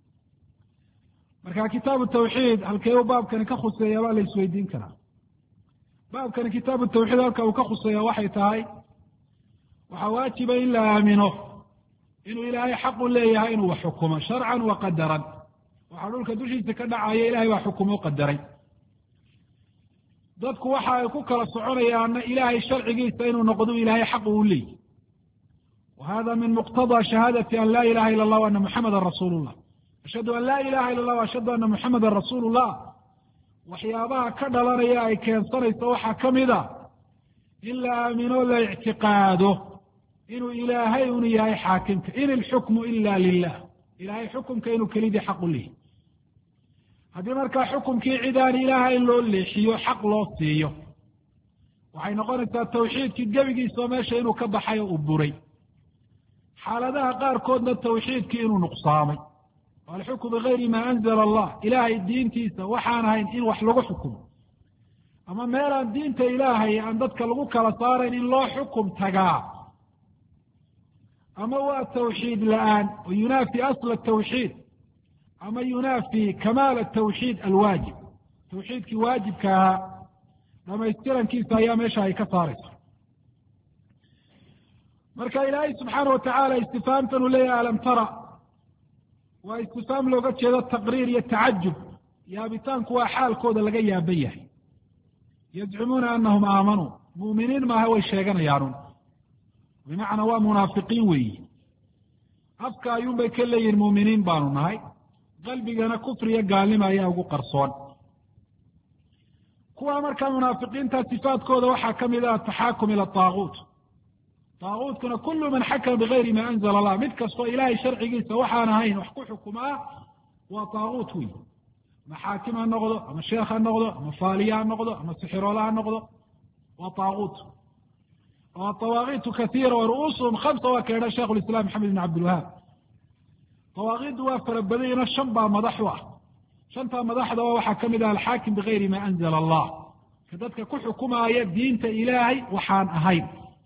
marka kitaabu tawxiid halkee u baabkani ka khuseeya baa la isweydiin karaa baabkani kitaabu tawxiid halka uu ka khuseeya waxay tahay waxaa waajiba in la aamino inuu ilaahay xaq u leeyahay inuu wax xukumo sharcan wa qadaran waxaa dhulka dushiisa ka dhacaya ilahay baa xukumo qadaray dadku waxa ay ku kala soconayaanna ilaahay sharcigiisa inuu noqdo ilaahay xaq uu leeyahy wa hada min muqtadaa shahaadati an laa ilaha ila allah wa ana muxamadan rasuulu llah ashhadu an laa ilaha ila allah ashhadu ana muxamadan rasuulu llah waxyaabaha ka dhalanaya ay keensanayso waxaa ka mid a in la aamino la ictiqaado inuu ilaahay unu yahay xaakimka in ilxukmu ila lilah ilahay xukumka inuu kelidii xaq u leeyahy haddii markaa xukumkii cidaan ilaahay loo leexiyo xaq loo siiyo waxay noqonaysaa tawxiidkii gebigiisao meesha inuu ka baxay oo u buray xaaladaha qaarkoodna tawxiidkii inuu nuqsaamay alxukmu bigayri maa anzala allah ilaahay diintiisa waxaan ahayn in wax lagu xukumo ama meelaan diinta ilaahay aan dadka lagu kala saarayn in loo xukum tagaa ama waa tawxiid la-aan oo yunaafi asla tawxiid ama yunaafi kamaal atawxiid alwaajib tawxiidkii waajibka ahaa dhamaystirankiisa ayaa meesha ay ka saaraysa marka ilaahay subxaana watacaala istifaamtan uu leeyahay alam tara waa istifaam looga jeedo taqriir iyo tacajub yaabitaanku waa xaalkooda laga yaaban yahay yazcumuuna anahum aamanuu mu'miniin maaha way sheeganayaanun bimacnaa waa munaafiqiin weeyi afka ayuunbay ka leeyihin mu'miniin baanu nahay qalbigana kufriyo gaalnima ayaa ugu qarsoon kuwa markaa munaafiqiinta sifaadkooda waxaa ka mid ah ataxaakum ila taaguut طاغوtkuna kul man xakama bigayri ma anzla allah, mid kastoo ilaahay sharcigiisa waxaan ahayn wax ku xukumaa waa طaaguut wey. ama xaakim ha noqdo, ama sheekh ha noqdo, ama faaliya ha noqdo, ama sixiroole ha noqdo, waa طaaguut. طawaagiitu kaiira wa ru'uusuhum hamsa waa ka idha sheikh islam maxamed ibn cabdilwahaab. طawaagiidu waa fara badanyino 5 baa madax u ah. 5taa madaxda waxaa ka mid ah alxaakim bigayri ma anzla allah, ka dadka ku xukumaaya diinta ilaahay waxaan ahayn.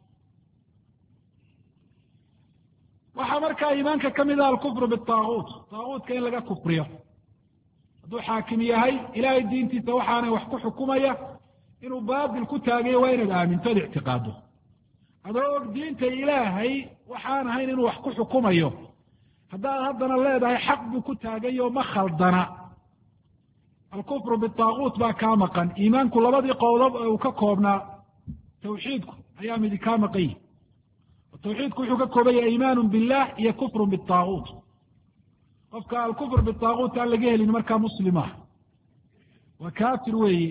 waxaa markaa iimaanka ka mid ah alkufru biطaaguut, طaaguutka in laga kufriyo. hadduu xaakim yahay ilaahay diintiisa waxaanay wax ku xukumaya inuu baatil ku taagayo waa inaad aaminto ad ictiqaado. adoo og diinta ilaahay waxaan ahayn inuu wax ku xukumayo, haddaad haddana leedahay xaq buu ku taagayo ma khaldana, alkufru biطaaguut baa kaa maqan. iimaanku labadii qowdob ee uu ka koobnaa tawxiidku ayaa midi kaa maqan yihi. tawxiidku wuxuu ka kooban yahay iimaanu billah iyo kufru biطaaguut. qofka alkufr biطaaguut aan laga helin markaa muslim ah, waa kaafir weeye.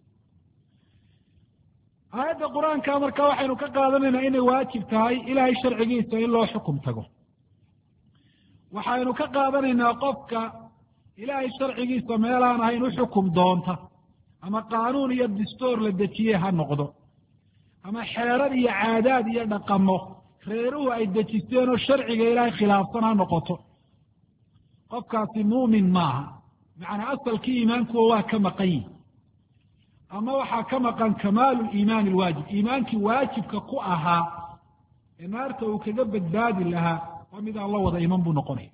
aayadda qur-aanka marka waxaynu ka qaadanaynaa inay waajib tahay ilaahay sharcigiisa in loo xukum tago. waxaynu ka qaadanaynaa qofka ilaahay sharcigiisa meelaan ahayn u xukum doonta, ama qaanuun iyo dastuur la dejiye ha noqdo, ama xeerar iyo caadaad iyo dhaqamo reeruhu ay dejisteen oo sharciga ilaahay khilaafsan ha noqoto, qofkaasi muumin maaha. macnaa asalkii iimaankuwa waa ka maqan yihi, ama waxaa ka maqan kamaalu liimaani alwaajib. iimaankii waajibka ku ahaa ee naarta uu kaga badbaadi lahaa waa mid aan la wada iman buu noqonaya.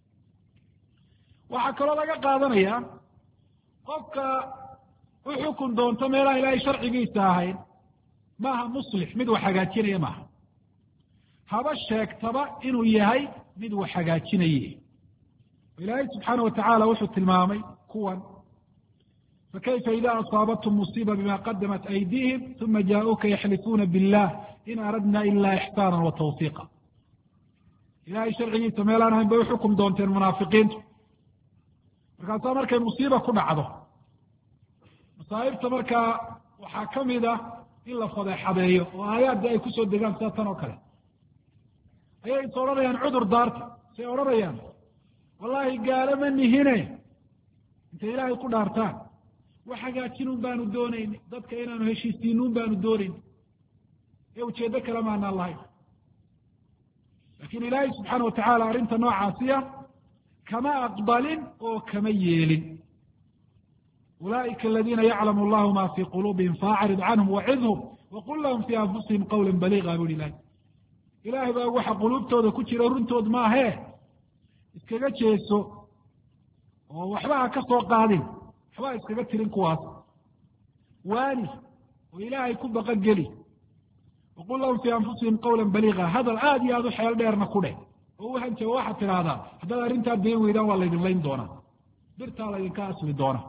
waxaa kaloo laga qaadanayaa qofka u xukun doonto meelaha ilaahay sharcigiisa ahayn maaha muslix, mid wax hagaajinaya maaha, haba sheegtaba inuu yahay mid wax hagaajinaye. ilaahay subxaana watacaala wuxuu tilmaamay kuwan fakayfa ida asaabathm musiiba bima qadamat aydihim uma jaaءuuka yaxlifuuna billah in aradna ila ixsaana wa tawfiiqa. ilaahay sharcigiisa meelaan ahayn bay uxukum doonteen munaafiqiintu. markaasaa markay musiiba ku dhacdo, masaa'ibta markaa waxaa ka mid ah in la fadeexadeeyo oo aayaadda ay kusoo degaan sida tan oo kale. ayay is odhanayaan cudur daarta, say odhanayaan wallaahi gaalo ma nihine, intay ilaahay ku dhaartaan wax hagaajinun baanu doonayni, dadka inaanu heshiisiinuun baanu doonayni, ee ujeeddo kale maanaan lahayn. laakiin ilaahay subxaana watacaala arrinta noocaasiya kama aqbalin oo kama yeelin. ulaa'ika aladiina yaclamu allahu ma fii quluubihim faacrid canhum wacidhum waqul lahum fii anfusihim qawla baliiqa bui ilahi. ilaahay baa waxa quluubtooda ku jira runtood maahee iskaga jeeso oo waxba ha ka soo qaadin, waxba ha iskaga tirin kuwaas. waani oo ilaahay ku baqogeli. waqul lahum fii anfusihim qawla baliiqa, hadal aad iyo aad u xeel dheerna ku dheh oo u hanjaba waxaad tidhaahdaa haddaad arrintaa dayn weydaan waa laydin layn doonaa, birtaa laydinka asli doona.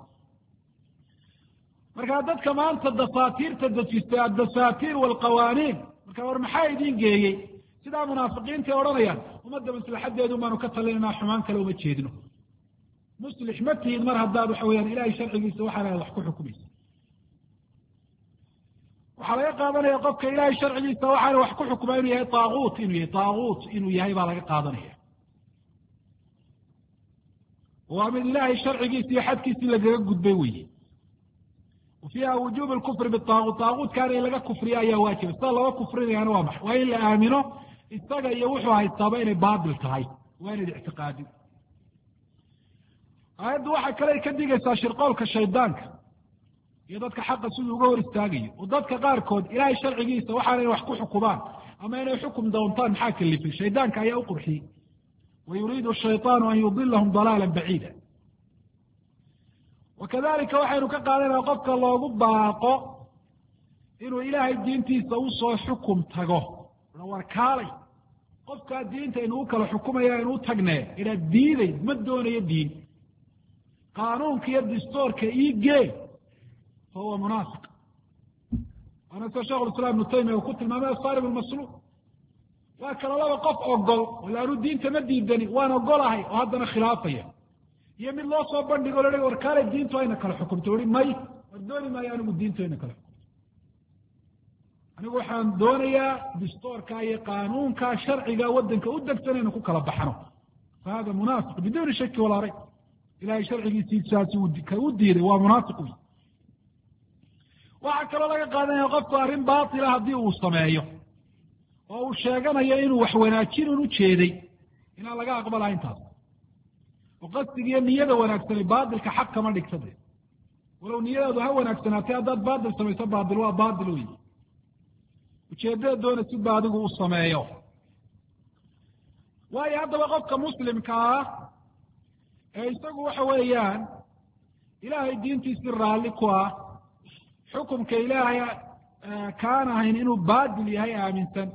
markaa dadka maanta dasaatiirta dejistay addasaatiir waalqawaaniin, marka war maxaa idin geeyey? sidaa munaafiqiintaay odhanayaan ummadda maslaxadeedu baanu ka talinaynaa, xumaan kale uma jeedno. muslix ma tihid mar haddaad waxa weyaan ilaahay sharcigiisa waxaana wax ku xukumaysa. waxaa laga qaadanaya qofka ilaahay sharcigiisa waxaana wax ku xukumaa inuu yahay طaaguut, inuu yahay baa laga qaadanaya. waa mid ilaahay sharcigiisa iyo xadkiisii lagaga gudbay weye. fiiha wujuub lkufri biطaaguut, طaaguutkaana in laga kufriyo ayaa waajiba. sida looga kufrinayaana waa maxay? waa in la aamino isaga iyo wuxuu haystaaba inay baatil tahay, waa inayd ictiqaadin. aayaddu waxa kale ay ka digaysaa shirqoolka shaydaanka iyo dadka xaqa siduu uga hor istaagayo. oo dadka qaarkood ilaahay sharcigiisa waxaana inay wax ku xukumaan ama inay xukum doontaan maxaa kalifay? shaydaanka ayaa u qurxiyey. wayuriidu shayطaanu an yudilahum dalaala baciida. wakadalika waxaynu ka qaadanaya qofka loogu baaqo inuu ilaahay diintiisa usoo xukum tago, war kaalay qofkaa diinta inuu kala xukumaya inuu tagnee inaad diiday ma doonayo diin, qaanuunka iyo dastuurka iigee, fahuwa munaafiq. waana sida shekh islam ibnu taymiya uu ku tilmaamay asarib almasluub. waa kala laba qof ogol wala anu diinta ma diidani waan ogolahay oo haddana khilaafaya, iyo mid loo soo bandhigo la war kaale diintu ayna kala xukumto, ui may war dooni maayo anigu diintu ayna kala xukumto. anigu waxaan doonayaa dastuurka iyo qaanuunka sharciga waddanka u degsan inaynu ku kala baxno fahada munaafiq biduuni shaki walaa rayb ilahay sharcigiisiisaasi ka u diiday waa munaafiq wey waxaa kaloo laga qaadanaya qofku arrin baatila haddii uu sameeyo oo uu sheeganayo inuu wax wanaajin un ujeeday inaan laga aqbalaha intaas oo qasdiga iyo niyada wanaagsani baatilka xaq kama dhigta de walow niyadaadu ha wanaagsanaatay haddaad baatil samayso baatil waa baatil wey ujeeddada doona si ba adigu u sameeyo waayo haddaba qofka muslimka ah ee isagu waxa weeyaan ilaahay diintiisii raalli ku ah xukumka ilaahay kaan ahayn inuu baatil yahay aaminsan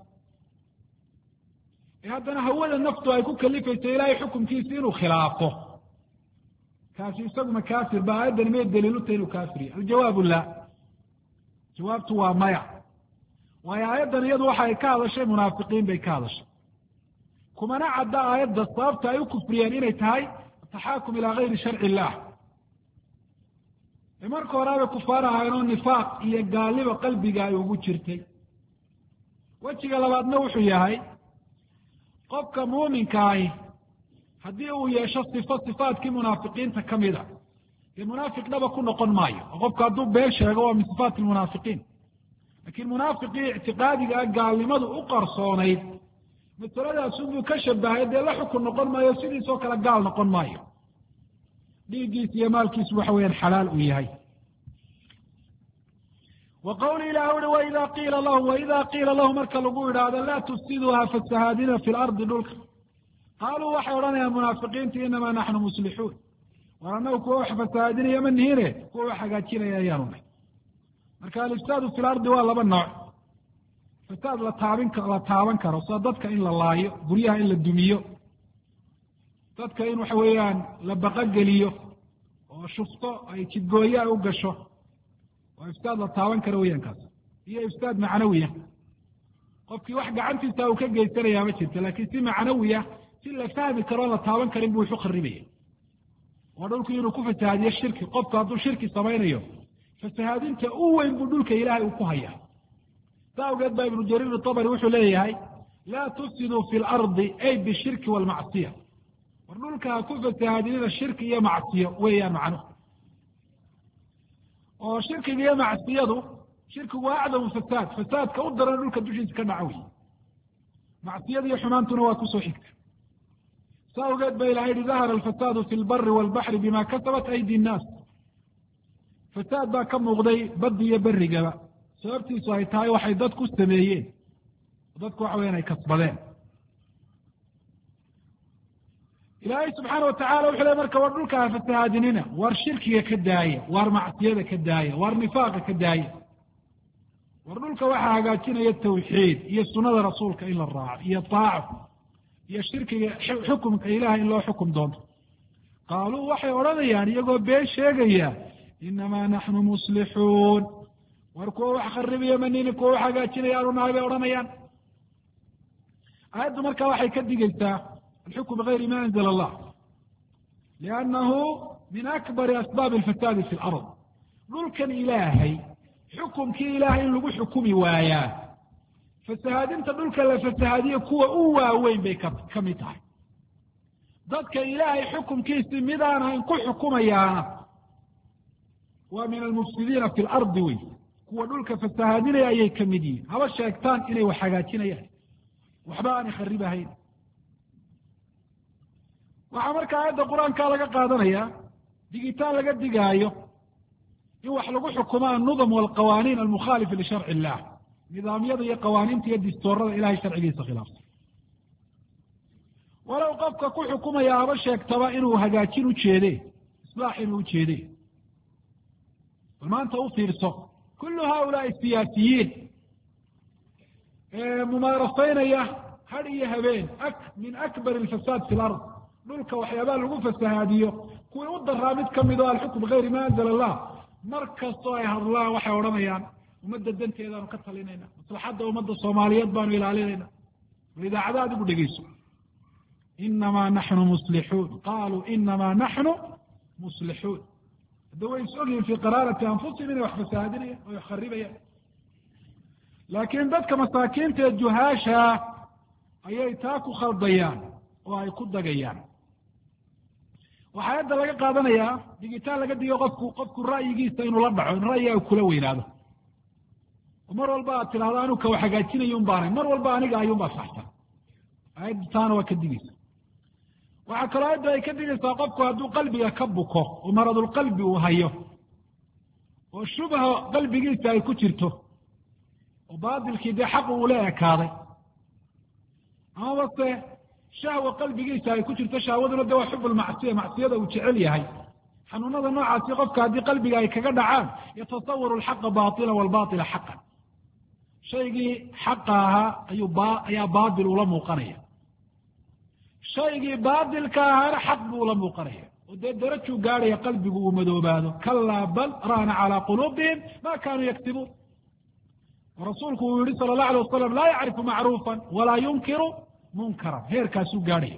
ee haddana hawada naftu ay ku kalifayso ilaahay xukumkiisi inuu khilaafo kaasi isaguma kaafir ba aayaddan may daliil u tahay inuu kaafir yahay aljawaabu la jawaabtu waa maya waayo aayaddan iyadu waxa ay ka hadashay munaafiqiin bay ka hadashay kumana cadda aayadda sababta ay u kufriyeen inay tahay ataxaakum ilaa gayri sharci illah marka horaabay kufaar ahayn oo nifaaq iyo gaalniba qalbiga ay ugu jirtay wejiga labaadna wuxuu yahay qofka muuminkaahi haddii uu yeesho sifaadkii munaafiqiinta ka mid a dee munaafiq dhaba ku noqon maayo oo qofka hadduu been sheego waa min sifaati lmunaafiqiin laakiin munaafiqii ictiqaadiga ah gaalnimadu u qarsoonayd masaladaas unbuu ka shabahay dee la xukun noqon maayo sidiisoo kale gaal noqon maayo dhiiggiisa iyo maalkiisu waxa weeyaan xalaal uu yahay wa qawli ilah ui waida qiila lahu marka lagu idhaahdo laa tufsiduuha fasahaadina fi lardi dhulka qaaluu waxay odhanayaan munaafiqiinta inamaa naxnu muslixuun war annagu kuwa wax fasahaadinaya ma nihine kuwa wax hagaajinaya ayaanu nahy marka alifsaadu fi lardi waa laba nooc fasaad la taaban karo sida dadka in la laayo guryaha in la dumiyo dadka in waxa weeyaan la baqogeliyo oo shufto ay jidgooye ay u gasho waa ifsaad la taaban karo weeyaan kaas iyo ifsaad macnawiya qofkii wax gacantiisa uu ka geysanayaa ma jirto laakiin si macnawiya si la fahmi karoo la taaban karin buu wuxu kharibaya oo dhulku inuu ku fasahaadiyo shirki qofku hadduu shirki samaynayo fasahaadinta u weyn buu dhulka ilaahay uu ku hayaa saa awgeed baa ibnu jariir itabari wuxuu leeyahay laa tufsiduu fi lardi ay bishirki waalmacsiya war dhulka ha ku fasahaadinina shirki iyo macsiyo weeyaan macnuhu oo shirkiga iyo macsiyadu shirkigu waa acdamu fasaad fasaadka u daran dhulka dushiisa ka dhaca wey macsiyada iyo xumaantuna waa kusoo xigta saa awgeed ba ilahay yihi dahara alfasaadu fi lbari waalbaxri bima kasabat aydi nnaas fasaad baa ka muuqday baddi iyo berigaba sababtiisu ay tahay waxay dadku sameeyeen dadku waxa weyan ay kasbadeen ilaahay subxaana watacala wuxuu le marka war dhulka ha fasahaadinina war shirkiga ka daaya war macsiyada ka daaya war nifaaqa ka daaya war dhulka waxaa hagaajinaya tawxiid iyo sunada rasuulka in la raaco iyo taaco iyo shirkiga xukumka ilahay in loo xukum doonto qaaluu waxay odhanayaan iyagoo been sheegaya inamaa naxnu muslixuun war kuwa wax kharibiyo manini kuwa wax hagaajinaya aanu nahay bay odhanayaan aayaddu markaa waxay ka digaysaa alxukm bigayri ma anzla allah liannahu min akbari asbaabi alfasaadi fi lard dhulkan ilaahay xukumkii ilaahay in lagu xukumi waayaa fasahaadinta dhulka la fasahaadiye kuwa u waaweyn bay ka mid tahay dadka ilaahay xukumkiisii midaan ahayn ku xukumayaana waa min almufsidiina fi lardi wey kuwa dhulka fasahaadinaya ayay ka mid yihiin haba sheegtaan inay wax hagaajinayaan waxba aanay kharibahayn waxaa marka aayadda qur-aankaa laga qaadanaya digitaan laga digaayo in wax lagu xukumo annudam walqawaaniin almukhaalifa lisharci illah nidaamyada iyo qawaaniinta iyo distoorada ilahay sharcigiisa khilaafsan walow qofka ku xukumaya haba sheegtaba inuu hagaajin ujeede islaax inuu ujeede bal maanta u fiirso kullu haulaai siyaasiyiin mumaarasaynaya had iyo habeen min akbar alfasaad fi lard dhulka waxyaabaha lagu fasahaadiyo kuwii u daraa mid kamid oo alxukm bigayri ma anzla allah mar kastoo ay hadlaan waxay odhanayaan ummadda danteedaanu ka talinayna maslaxadda ummadda soomaaliyeed baanu ilaalinayna bal idaacada adigu dhegeyso inamaa naxnu muslixuun qaaluu inamaa naxnu muslixuun hadda way is ogyihin fii qaraarati anfusihim inay wax fasahaadinayaan oo wax kharibayaan laakiin dadka masaakiinta ee juhaasha ayay taa ku khaldayaan oo ay ku dagayaan. waxaa hadda laga qaadanayaa digitaan laga digo qofku ra'yigiisa inuu la dhaco in ra'yiga kula weynaado oo mar walba aad tidhahdo anu ka wax hagaajinayo un baanay mar walba aniga ayuunbaa saxsan. aayaddu taana waa ka digaysa. waxaa kaloo aayaddu ay ka digaysaa qofku hadduu qalbiga ka buko oo maradulqalbi uu hayo oo shubha qalbigiisa ay ku jirto oo baatilkii dee xaqu uu la ekaaday, amaba se shahwa qalbigiisa ay ku jirto, shahwaduna de waa xubulmacsiya, macsiyada uu jecel yahay. xanuunada noocaasi qofka haddii qalbiga ay kaga dhacaan yatasawaru alxaqa baatilan walbaatila xaqan, shaygii xaqa ahaa ayaa baatil ula muuqanaya, shaygii baatilka ahaana xaq buu ula muuqanaya, oo dee darajuu gaadhaya qalbigu uu madoobaado. kalaa bal raana calaa quluubihim ma kaanuu yaktibuun. rasuulku uu yihi sala allahu alay wasalam laa yacrifu macruufan walaa yunkiru munkaran, heerkaasuu gaadhaya.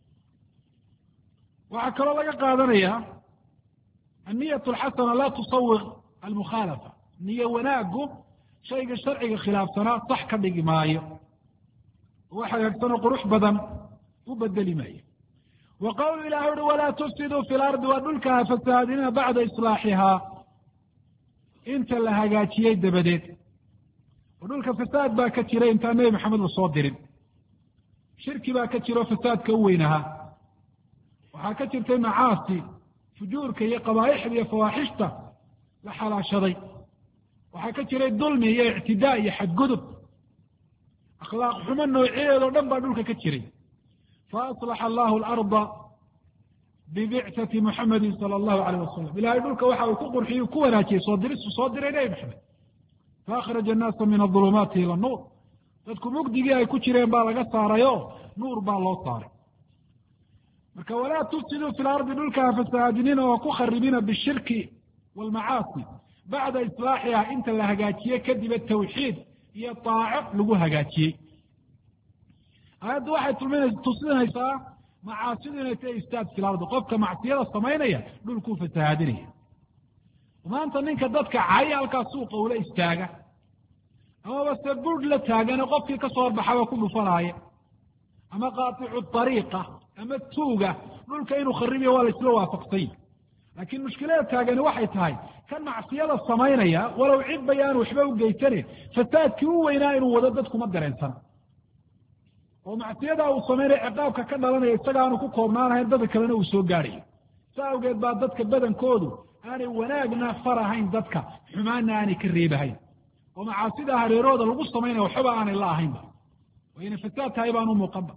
waxaa kaloo laga qaadanaya anniyat alxasana laa tusawiq almukhaalafa, niyo wanaaggu shayga sharciga khilaafsanaa sax ka dhigi maayo, wax hagaagsanoo qurux badan u bedeli maayo. wa qawlu ilahi uhi walaa tufsiduu fi lardi, waa dhulka ha fasaadinina bacda islaaxihaa, inta la hagaajiyey dabadeed. oo dhulka fasaad baa ka jiray intaan nebi maxamed la soo dirin, shirki baa ka jiro fasaadka u weynahaa, waxaa ka jirtay macaasi, fujuurka iyo qabaa'ixda iyo fawaaxishta la xalaashaday, waxaa ka jiray dulmi iyo ictidaa iyo xadgudub, akhlaaq xumo noocyadeedoo dhan baa dhulka ka jiray. faaslaxa allahu alarda bibicati muxamedin sala allahu alayh wasalam, ilahay dhulka waxa uu ku qurxiyey ku wanaajiyey soo diristu soo diray nebi maxamed. faakhraja annaasa min adulumaati ila nuur, dadku mugdigii ay ku jireen baa laga saarayo nuur baa loo saaray. marka walaa tufsiduu fi lardi, dhulka ha fasaadinina oo ku kharibina bishirki waalmacaasi bacda islaaxiha, inta la hagaajiye kadiba tawxiid iyo taaco lagu hagaajiyey. aayaddu waxay tusinaysaa macaasidu inay tahay istaad fi lardi, qofka macsiyada samaynaya dhulkuu fasahaadinaya. maanta ninka dadka cay halkaa suuqa ula istaaga, amaba se budh la taagane qofkii ka soo horbaxaba ku dhufanaaya, ama qaaticu ariiqa ama tuuga, dhulka inuu kharibiyo waa la isla waafaqsany. laakiin mushkilada taagani waxay tahay kan macsiyada samaynaya walow cid bayaan waxba u geysanin, fasaadkii u weynaa inuu wado dadkuma dareensan, oo macsiyadaa uu samaynaya ciqaabka ka dhalanaya isaga aanu ku koobnaanahayn, dadka kalena uu soo gaadhayo. saa awgeed baa dadka badankoodu aanay wanaagna farahayn dadka, xumaanna aanay ka reebahayn, oo macaasida hareerooda lagu samaynaya waxba aanay la ahaynba, oo inay fasaad tahay baan u muuqanba.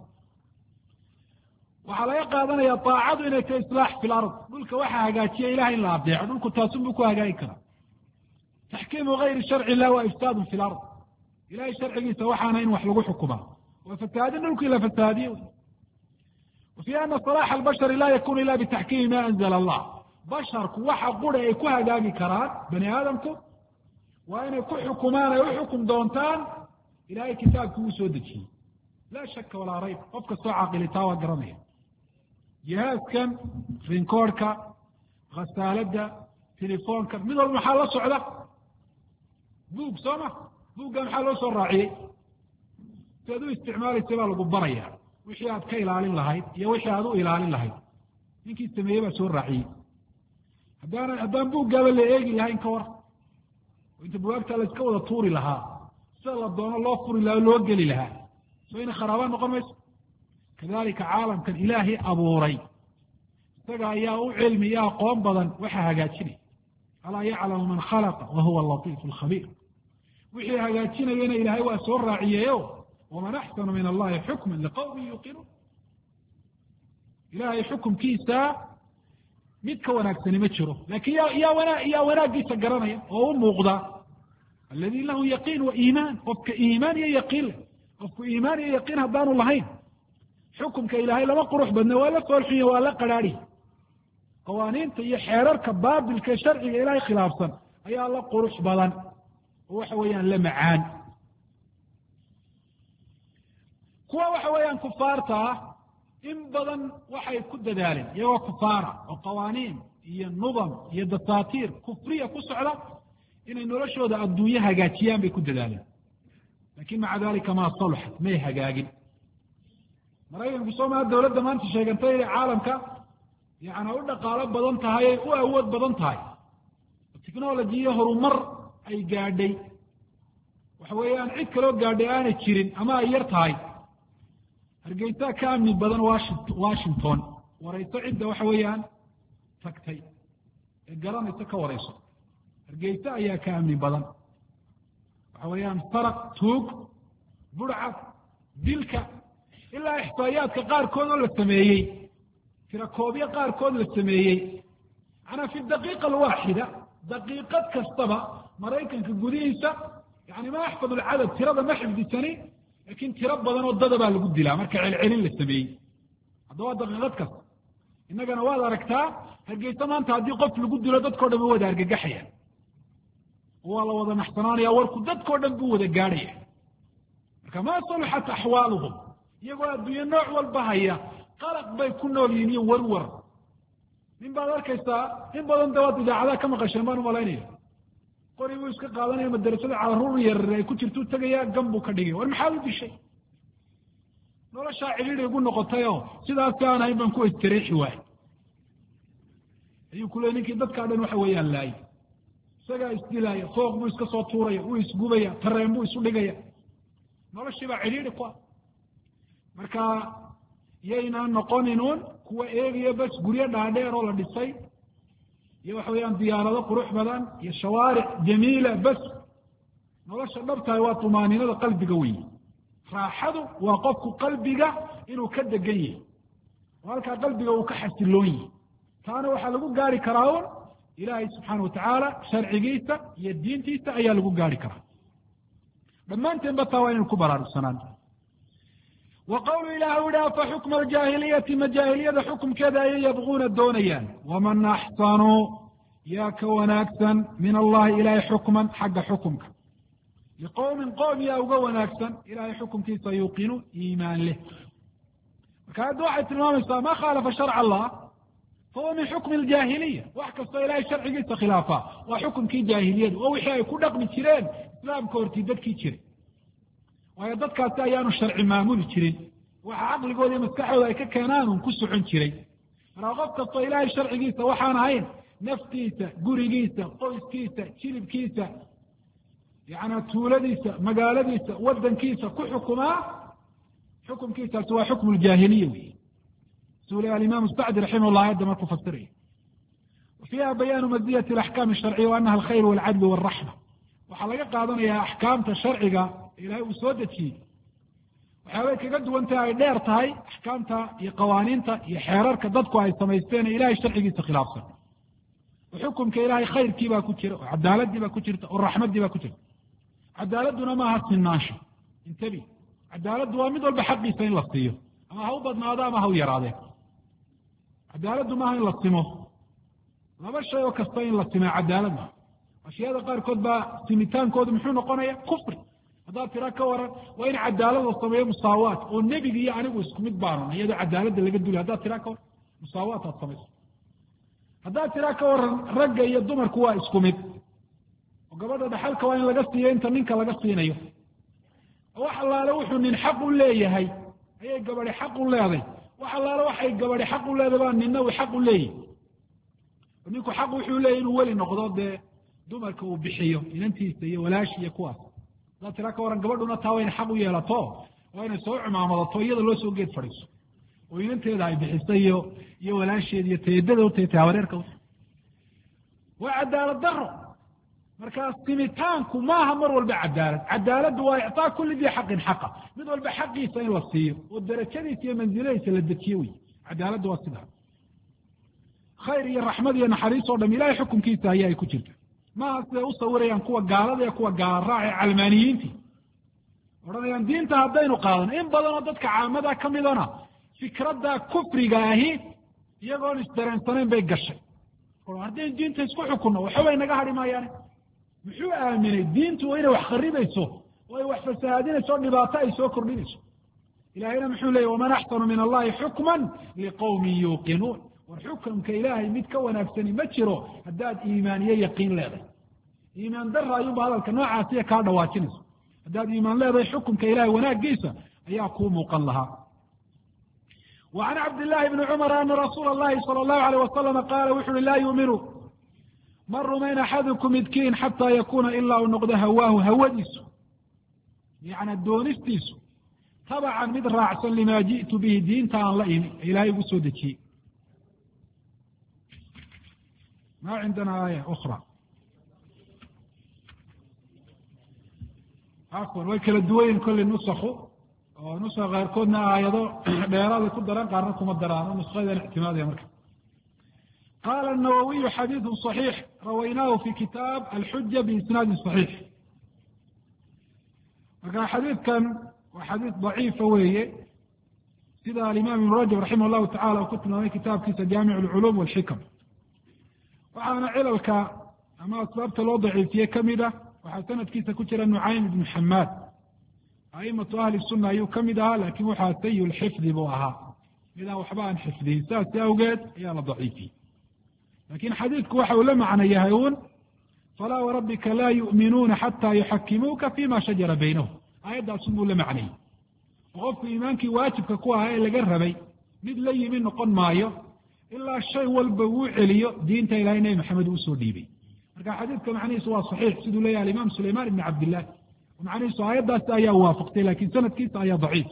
waxaa laga qaadanaya daacadu inay tahay islaax fi lard, dhulka waxaa hagaajiya ilahay in la adeeco, dhulku taasunbuu ku hagaagi karaa. taxkiimu gayri sharci illah waa ifsaadun fi lard, ilahay sharcigiisa waxaana in wax lagu xukumaa waa fasaadin dhulkii la fasaadiye. wa fii ana salaaxa albashari laa yakunu ila bitaxkiimi ma anzala allah, basharku waxa qura ay ku hagaagi karaan bani aadamku waa inay ku xukumaan, ay u xukum doontaan ilahay kitaabkii uu soo dejiyey. laa shaka walaa rayb, qof kastoo caaqilitaa waa garanaya. jihaaskan, rinkoorhka, khasaaladda, telefoonka, mid walba maxaa la socda buug, soo ma buugga maxaa loo soo raaciyey? si aad u isticmaalaysa baa lagu baraya, wixii aad ka ilaalin lahayd iyo wixii aad u ilaalin lahayd, ninkii sameeyey baa soo raaciyey. haddaan buuggaaba la eegi lahayn ka war, oo inta bugaagtaa la iska wada tuuri lahaa, sida la doono loo furi lahaa o loo geli lahaa, soo inay kharaabaan noqon mayso. kadalika caalamkan ilaahay abuuray, isaga ayaa u cilmi iyo aqoon badan waxa hagaajinaya. alaa yaclamu man khalaqa wa huwa alatiifu alkhabiir, wixii hagaajinayana ilaahay waa soo raaciyeeyo, waman axsanu min allahi xukman liqawmin yuuqinuun, ilaahay xukumkiisa mid ka wanaagsani ma jiro. laakiin yaa wanaaggiisa garanaya oo u muuqda, aladi lahu yaqiin wa iimaan, qofka iimaan iyo yaqiin leh. qofku iimaan iyo yaqiin haddaanu lahayn, xukumka ilaahay lama qurux badna, waa la foolxunya, waa la qadhaadhi. qawaaniinta iyo xeerarka baatilka ee sharciga ilaahay khilaafsan ayaa la qurux badan oo waxa weeyaan la macaan. kuwa waxa weeyaan kufaarta ah in badan waxay ku dadaaleen iyagoo kufaara oo qawaaniin iyo nudam iyo dasaatiir kufriya ku socda inay noloshooda adduunye hagaajiyaan bay ku dadaaleen. lakin maca dalika ma saluxat may hagaagin. maraykanku soomaa dawladda maanta sheegantay inay caalamka yani u dhaqaalo badan tahay ay u awood badan tahay technology iyo horumar ay gaadhay waxa weeyaan cid kaloo gaadhay aanay jirin ama ay yar tahay. hargeysaa ka amni badan washington warayso cidda waxa weeyaan tagtay ee garanaysa ka warayso. hargeysa ayaa ka amni badan waxa weeyaan saraq, tuug, burcad, dilka, ilaa ixsaayaadka qaarkood oo la sameeyey, tirakoobyo qaarkood la sameeyey, macnaa fi daqiiqa alwaaxida, daqiiqad kastaba maraykanka gudihiisa yani ma axfad alcadad, tirada ma xifdisani, laakiin tiro badan oo dada baa lagu dilaa marka celcelin la sameeyey. hadda waa daqiiqad kasta. innagana waad aragtaa hargeysa maanta haddii qof lagu dilo dadkao dhan u wada argagaxaya, waa la wada naxsanaanaya, warku dadkao dhan buu wada gaadhaya. marka ma saluxat axwaaluhum, iyagoo adduunye nooc walba haya, qalaq bay ku nool yihiin iyo warwar. nin baad arkaysaa in badan dawaad idaacadaha ka maqasheen baan umalaynaya, qori buu iska qaadanaya madarasada caruur yar ay ku jirtuu tegaya, gan buu ka dhigay. war maxaad u dishay? noloshaa cidhiidhi igu noqotayoo sidaasi aan ahayn baan ku istareexi waay ayuu ku leey ninkii dadkaa dhan waxa weeyaan laayay. isagaa isdilaaya, fooq buu iska soo tuuraya, wuu isgubaya, tareen buu isu dhigaya, noloshii baa cidhiidhi ku ah. marka yaynaan noqoninuun kuwa eegaya bas guryo dhaadheer oo la dhisay iyo waxa weeyaan diyaarado qurux badan iyo shawaaric jamiila bas. nolosha dhabtahay waa tumaaninada qalbiga weyi. raaxadu waa qofku qalbiga inuu ka degan yahay oo halkaa qalbiga uu ka xasiloon yahay. taana waxaa lagu gaari karaa un ilaahay subxaana watacaala sharcigiisa iyo diintiisa ayaa lagu gaari karaa. dhammaanteenba taa waa inaynu ku baraarugsanaan. wa qawlu ilaah u ihi afa xukma aljaahiliyati, ma jaahiliyada xukumkeeda ayay yabquuna doonayaan. waman axsanu, yaa ka wanaagsan min allahi ilaahay xukman, xagga xukumka. liqowmin qoom yaa uga wanaagsan ilaahay xukumkiisa yuuqinu iimaan leh. marka hadda waxay tilmaamaysaa ma khaalafa sharca allah fahuwa min xukmi aljaahiliya. wax kastoo ilaahay sharcigiisa khilaafa waa xukumkii jaahiliyada, oo wixii ay ku dhaqmi jireen islaamka hortii dadkii jiray. waayo dadkaasi ayaanu sharci maamuli jirin, waxa caqligooda iyo maskaxdooda ay ka keenaan un ku socon jiray. marka qof kastoo ilaahay sharcigiisa waxaan ahayn naftiisa, gurigiisa, qoyskiisa, jilibkiisa, yani tuuladiisa, magaaladiisa, wadankiisa ku xukumaa, xukumkiisaasi waa xukmu ljaahiliya wey. suu leeya alimaam sacdi raximah llah ayadda markuu fasiraya. wa fiiha bayaanu maziyati alaxkaami asharciya wa anaha alkhayr walcadlu walraxma. waxaa laga qaadanayaa axkaamta sharciga ilaahay uu soo dejiyey waxyaabay kaga duwan tahay ay dheer tahay axkaamta iyo qawaaniinta iyo xeerarka dadku ay samaysteen ee ilahay sharcigiisa khilaafsan. oo xukumka ilaahay khayrkii baa ku jira, oo cadaaladii baa ku jirta, oo raxmaddii baa ku jirta. cadaaladuna maaha sinaansho, intabi. cadaaladdu waa mid walba xaqiisa in la siiyo, ama ha u badnaado ama ha u yaraadeen. cadaaladdu maaha in la simo, laba shay oo kasta in la simaa cadaalad maaha. ashyaada qaarkood baa simitaankoodu muxuu noqonaya kufri. haddaad tiraa ka waran waa in cadaalad la sameeyo musaawaat, oo nebiga iyo anigu isku mid baanuna iyadoo cadaaladda laga dulay. haddaad tiraa ka waran musaawaat aad samayso. haddaad tiraa ka waran ragga iyo dumarku waa isku mid, oo gabadha dhaxalka waa in laga siiyo inta ninka laga siinayo. wax allaale wuxuu nin xaq u leeyahay ayay gabadhi xaq u leeday. wax allaale waxay gabadhi xaq u leeday baa ninna uu xaq u leeyahy. ninku xaq wuxuu leeyahy inuu weli noqdo dee dumarka uu bixiyo inantiisa iyo walaashi iyo kuwaas. haddaad tiraa ka waran gabadhuna taa waa inay xaq u yeelato, waa inay soo cumaamadato, iyada loo soo geed fadhiiso, oo inanteeda ay bixiso iyo walaasheeda iyo tayadada u tahay taawareerka u tahay. waa cadaalad daro. markaa simitaanku maaha mar walba cadaalad. cadaaladdu waa ictaa kulli dii xaqin xaqa, mid walba xaqiisa in la siiyo oo darajadiisa iyo mansiladiisa la dejiyo wey. cadaaladdu waa sidaa. khayr iyo raxmad iyo naxariis oo dham ilahay xukunkiisa ayaa ay ku jirta. maaha siday u sawirayaan kuwa gaalada iyo kuwa gaala raace calmaaniyiintii odhanayaan diinta haddaynu qaadano. in badanoo dadka caamada ka midana fikradda kufriga ahi iyagoon isdareensanayn bay gashay. haddaynu diinta isku xukunno waxbay naga hadhi maayaane. muxuu aaminay diintu inay wax kharibayso oo ay wax fasahaadinayso o dhibaato ay soo kordhinayso. ilahayna muxuu leeyay waman axsanu min allahi xukman liqowmin yuuqinuun. war xukumka ilaahay mid ka wanaagsani ma jiro haddaad iimaan iyo yaqiin leedahay. iimaan dara ayuunba hadalka noocaasiya kaa dhawaajinayso. haddaad iimaan leedahay xukunka ilahay wanaagiisa ayaa kuu muuqan lahaa. wa can cabdillahi bni cumar ana rasuula allahi sala allahu alayh wasalama qaala wuxu uhi laa yuuminu man rumayn axadukum midkiin xataa yakuuna ilaa uu noqdo hawaahu hawadiisu yacni doonistiisu tabacan mid raacsan limaa ji'tu bihi diinta aan la imi ilaahay ugu soo dejiyey. ma cindana aaya ukra afwan way kala duwayin kolley nusakhu oo nuska qaarkoodna aayado dheeraaday ku daran qaarna kuma daraano nuskadan ictimaadaya marka. qaala الnawawiyu xadiiثu صaxiix rawaynaahu fi kitaab alxuja biisnaadi صaxiix. marka xadiidkan waa xadiid daciifa weeye sida alimaam ibn rajab raximah اllahu tacala uu ku tilmaamay kitaabkiisa jaamic اlculuum wاlxikam. waxaana cilalka ama asbaabta loo daciifiyey kamid ah waxaa sanadkiisa ku jira nucaym ibnu xamaad aimatu ahli sunna ayuu kamid ahaa lakin waxaa sayi lxifdi buu ahaa midaan waxba aan xifdiyin saas awgeed ayaa la daciifiyey. lakin xadiidku waxa uu la macno yahay un falaa warabbika laa yu'minuuna xataa yuxakimuuka fima shajara baynahum aayadaasun buu la macnayey oo qofku iimaankii waajibka ku ahaa ee laga rabay mid la yimi noqon maayo ilaa shay walba wuu celiyo diinta ilahay nebi maxamed uu usoo dhiibay. marka xadiidka macnihiisu waa saxiix siduu leeyahay alimaam sulayman ibn cabdillah macnihiisu aayaddaas ayaa waafaqtay lakin sanadkiisa ayaa daciif.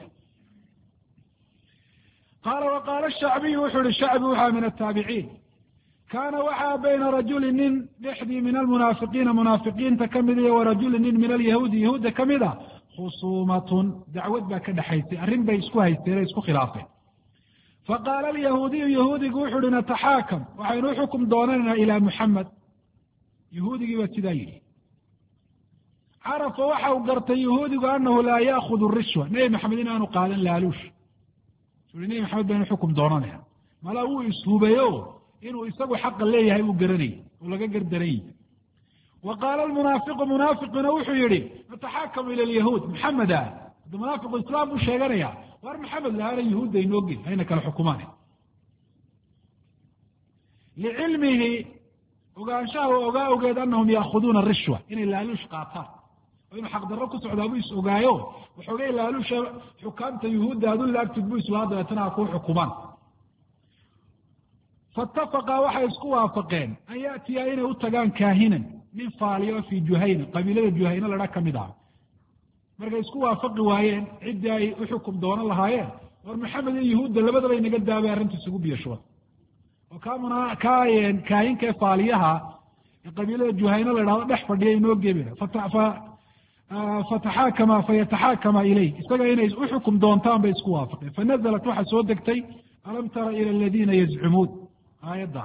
qaala waqaala shacbiyu wuxuu ihi shacbi waxaa min ataabiciin kaana waxaa bayna rajuli nin dhexdii min almunaafiqiina munaafiqiinta kamid iyo warajuli nin min alyahuudi yahuudda kamid a khusuumatun dacwad baa ka dhexaysay arrin bay isku haysteen isku khilaafeen. faqaala alyahuudiyu yahuudigu wuxu uhi nataxaakam waxaynu uxukum doonanaynaa ilaa muxamed. yahuudigii baa sidaa yidhi. carafa waxa uu gartay yahuudigu anahu laa ya'kudu rishwa nebi maxamed inaanu qaadan laaluush ui nebi maxamed baynu xukum doonanaya malaa wuu ishubayo inuu isagu xaqa leeyahay uu garanayay oo laga gardarayy. wa qaala almunaafiqu munaafiquna wuxuu yihi nataxaakamu ila alyahuud maxameda hadda munaafiqu islaam buu sheeganaya war maxamed lahaana yahuudda inoo gey hayna kala xukumaan. licilmihi ogaanshaha uu ogaa ogeed anahum ya'khuduuna rishwa inay laaluush qaataan oo inuu xaqdarro ku socdaa buu is ogaayo waxoogay laaluusha xukaamta yuhuudda adu laagtid buu islaa dabeetana ha kuu xukumaan. faitafaqa waxay isku waafaqeen an ya'tiya inay u tagaan kaahinan nin faaliyo fii juhayna qabiilada juhayna ladha kamid aha. markay isku waafaqi waayeen ciddii ay uxukum doonan lahaayeen war maxamed iyo yahuudda labadaba inaga daabay arrinta isugu biyashuba oo kaahinkae faaliyaha ee qabiilada juhayna la dhahdo dhex fadhiya inoo gebina fayataxaakama ilayh isaga inay uxukum doontaan bay isku waafaqeen. fanazalat waxaa soo degtay alam tara ila aladiina yazcumuun aayadda.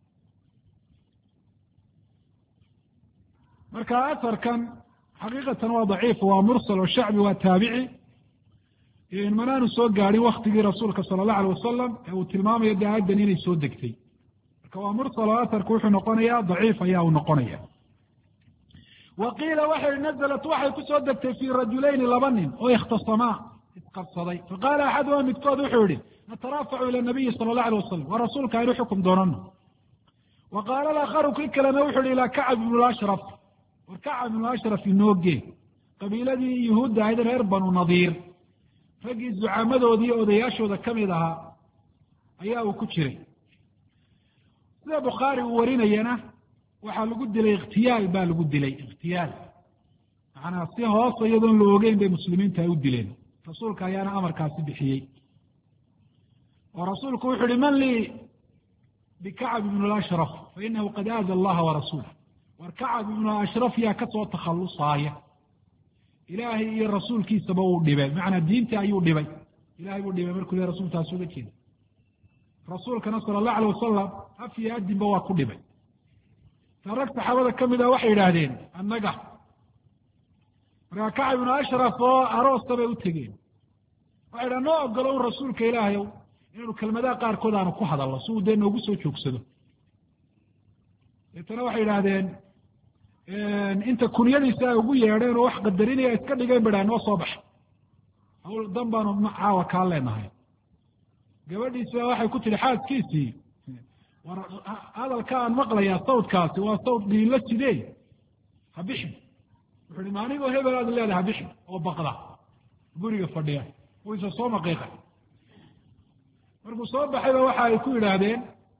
marka asarkan xaqiiqatan waa daciif waa mursal oo shacbi waa taabici manaanu soo gaadhin waktigii rasuulka sala allahu alay wasalam ee uu tilmaamayo de aayaddan inay soo degtay. marka waa mursal oo asarku wuxuu noqonayaa daciif ayaa uu noqonaya. wa qiila waxay nazalat waxay ku soo degtay fii rajulayni laba nin oo ikhtasamaa isqabsaday faqaala axaduhuma midkood wuxuu yihi nataraafacu ila nabiyi sala allahu alay wasalam waa rasuulka aynu xukum doonano. wa qaala alaakharu kii kalena wuxuu yihi ilaa kacab ibnu ashraf war kacab ibnu ashraf inooge qabiiladii yuhuudda ahayd reer banu nadiir raggii zucamadoodii odayaashooda kamid ahaa ayaa uu ku jiray. sida bukhaari uu warinayana waxaa lagu dilay ikhtiyaal baa lagu dilay ikhtiyaal macnaa si hoosa iyadoon la ogeyn bay muslimiinta ay u dileen rasuulka ayaana amarkaasi bixiyey oo rasuulku wuxu uhi man lii bikacab ibn ashraf fainahu qad aada allaha warasuulah war kacab ibnu ashraf yaa kasoo takhalusaaya ilaahay iyo rasuulkiisaba uu dhibay macnaa diintii ayuu dhibay ilahay buu dhibay markuu le rasuulkaas uga jeeda rasuulkana sala allahu alay wasalam af iyo adinba waa ku dhibay. ta rag saxaabada kamid ah waxay yidhaahdeen annaga markaa kacab ibnu ashraf oo aroosta bay u tegeen waxay idhaha noo ogolo un rasuulka ilaahayow inaynu kelmadaha qaarkood aanu ku hadalno si uu dee noogu soo joogsado. deetana waxay yidhaahdeen inta kunyadiisa ay ugu yeedheen oo wax qadarinaya iska dhigeen ba noo soo baxa hawl dan baanu caawa kaa leenahay. gabadhiisa waxay ku tihi xaaskiisii war hadalka aan maqlayaa sawdkaasi waa sawd dhiilo sidee ha bixi wuxuu hi maanigoo hebel aad leedaha bixi oo baqda guriga fadhiya wuu isa soo maqiiqay markuu soo baxayba waxa ay ku yidhaahdeen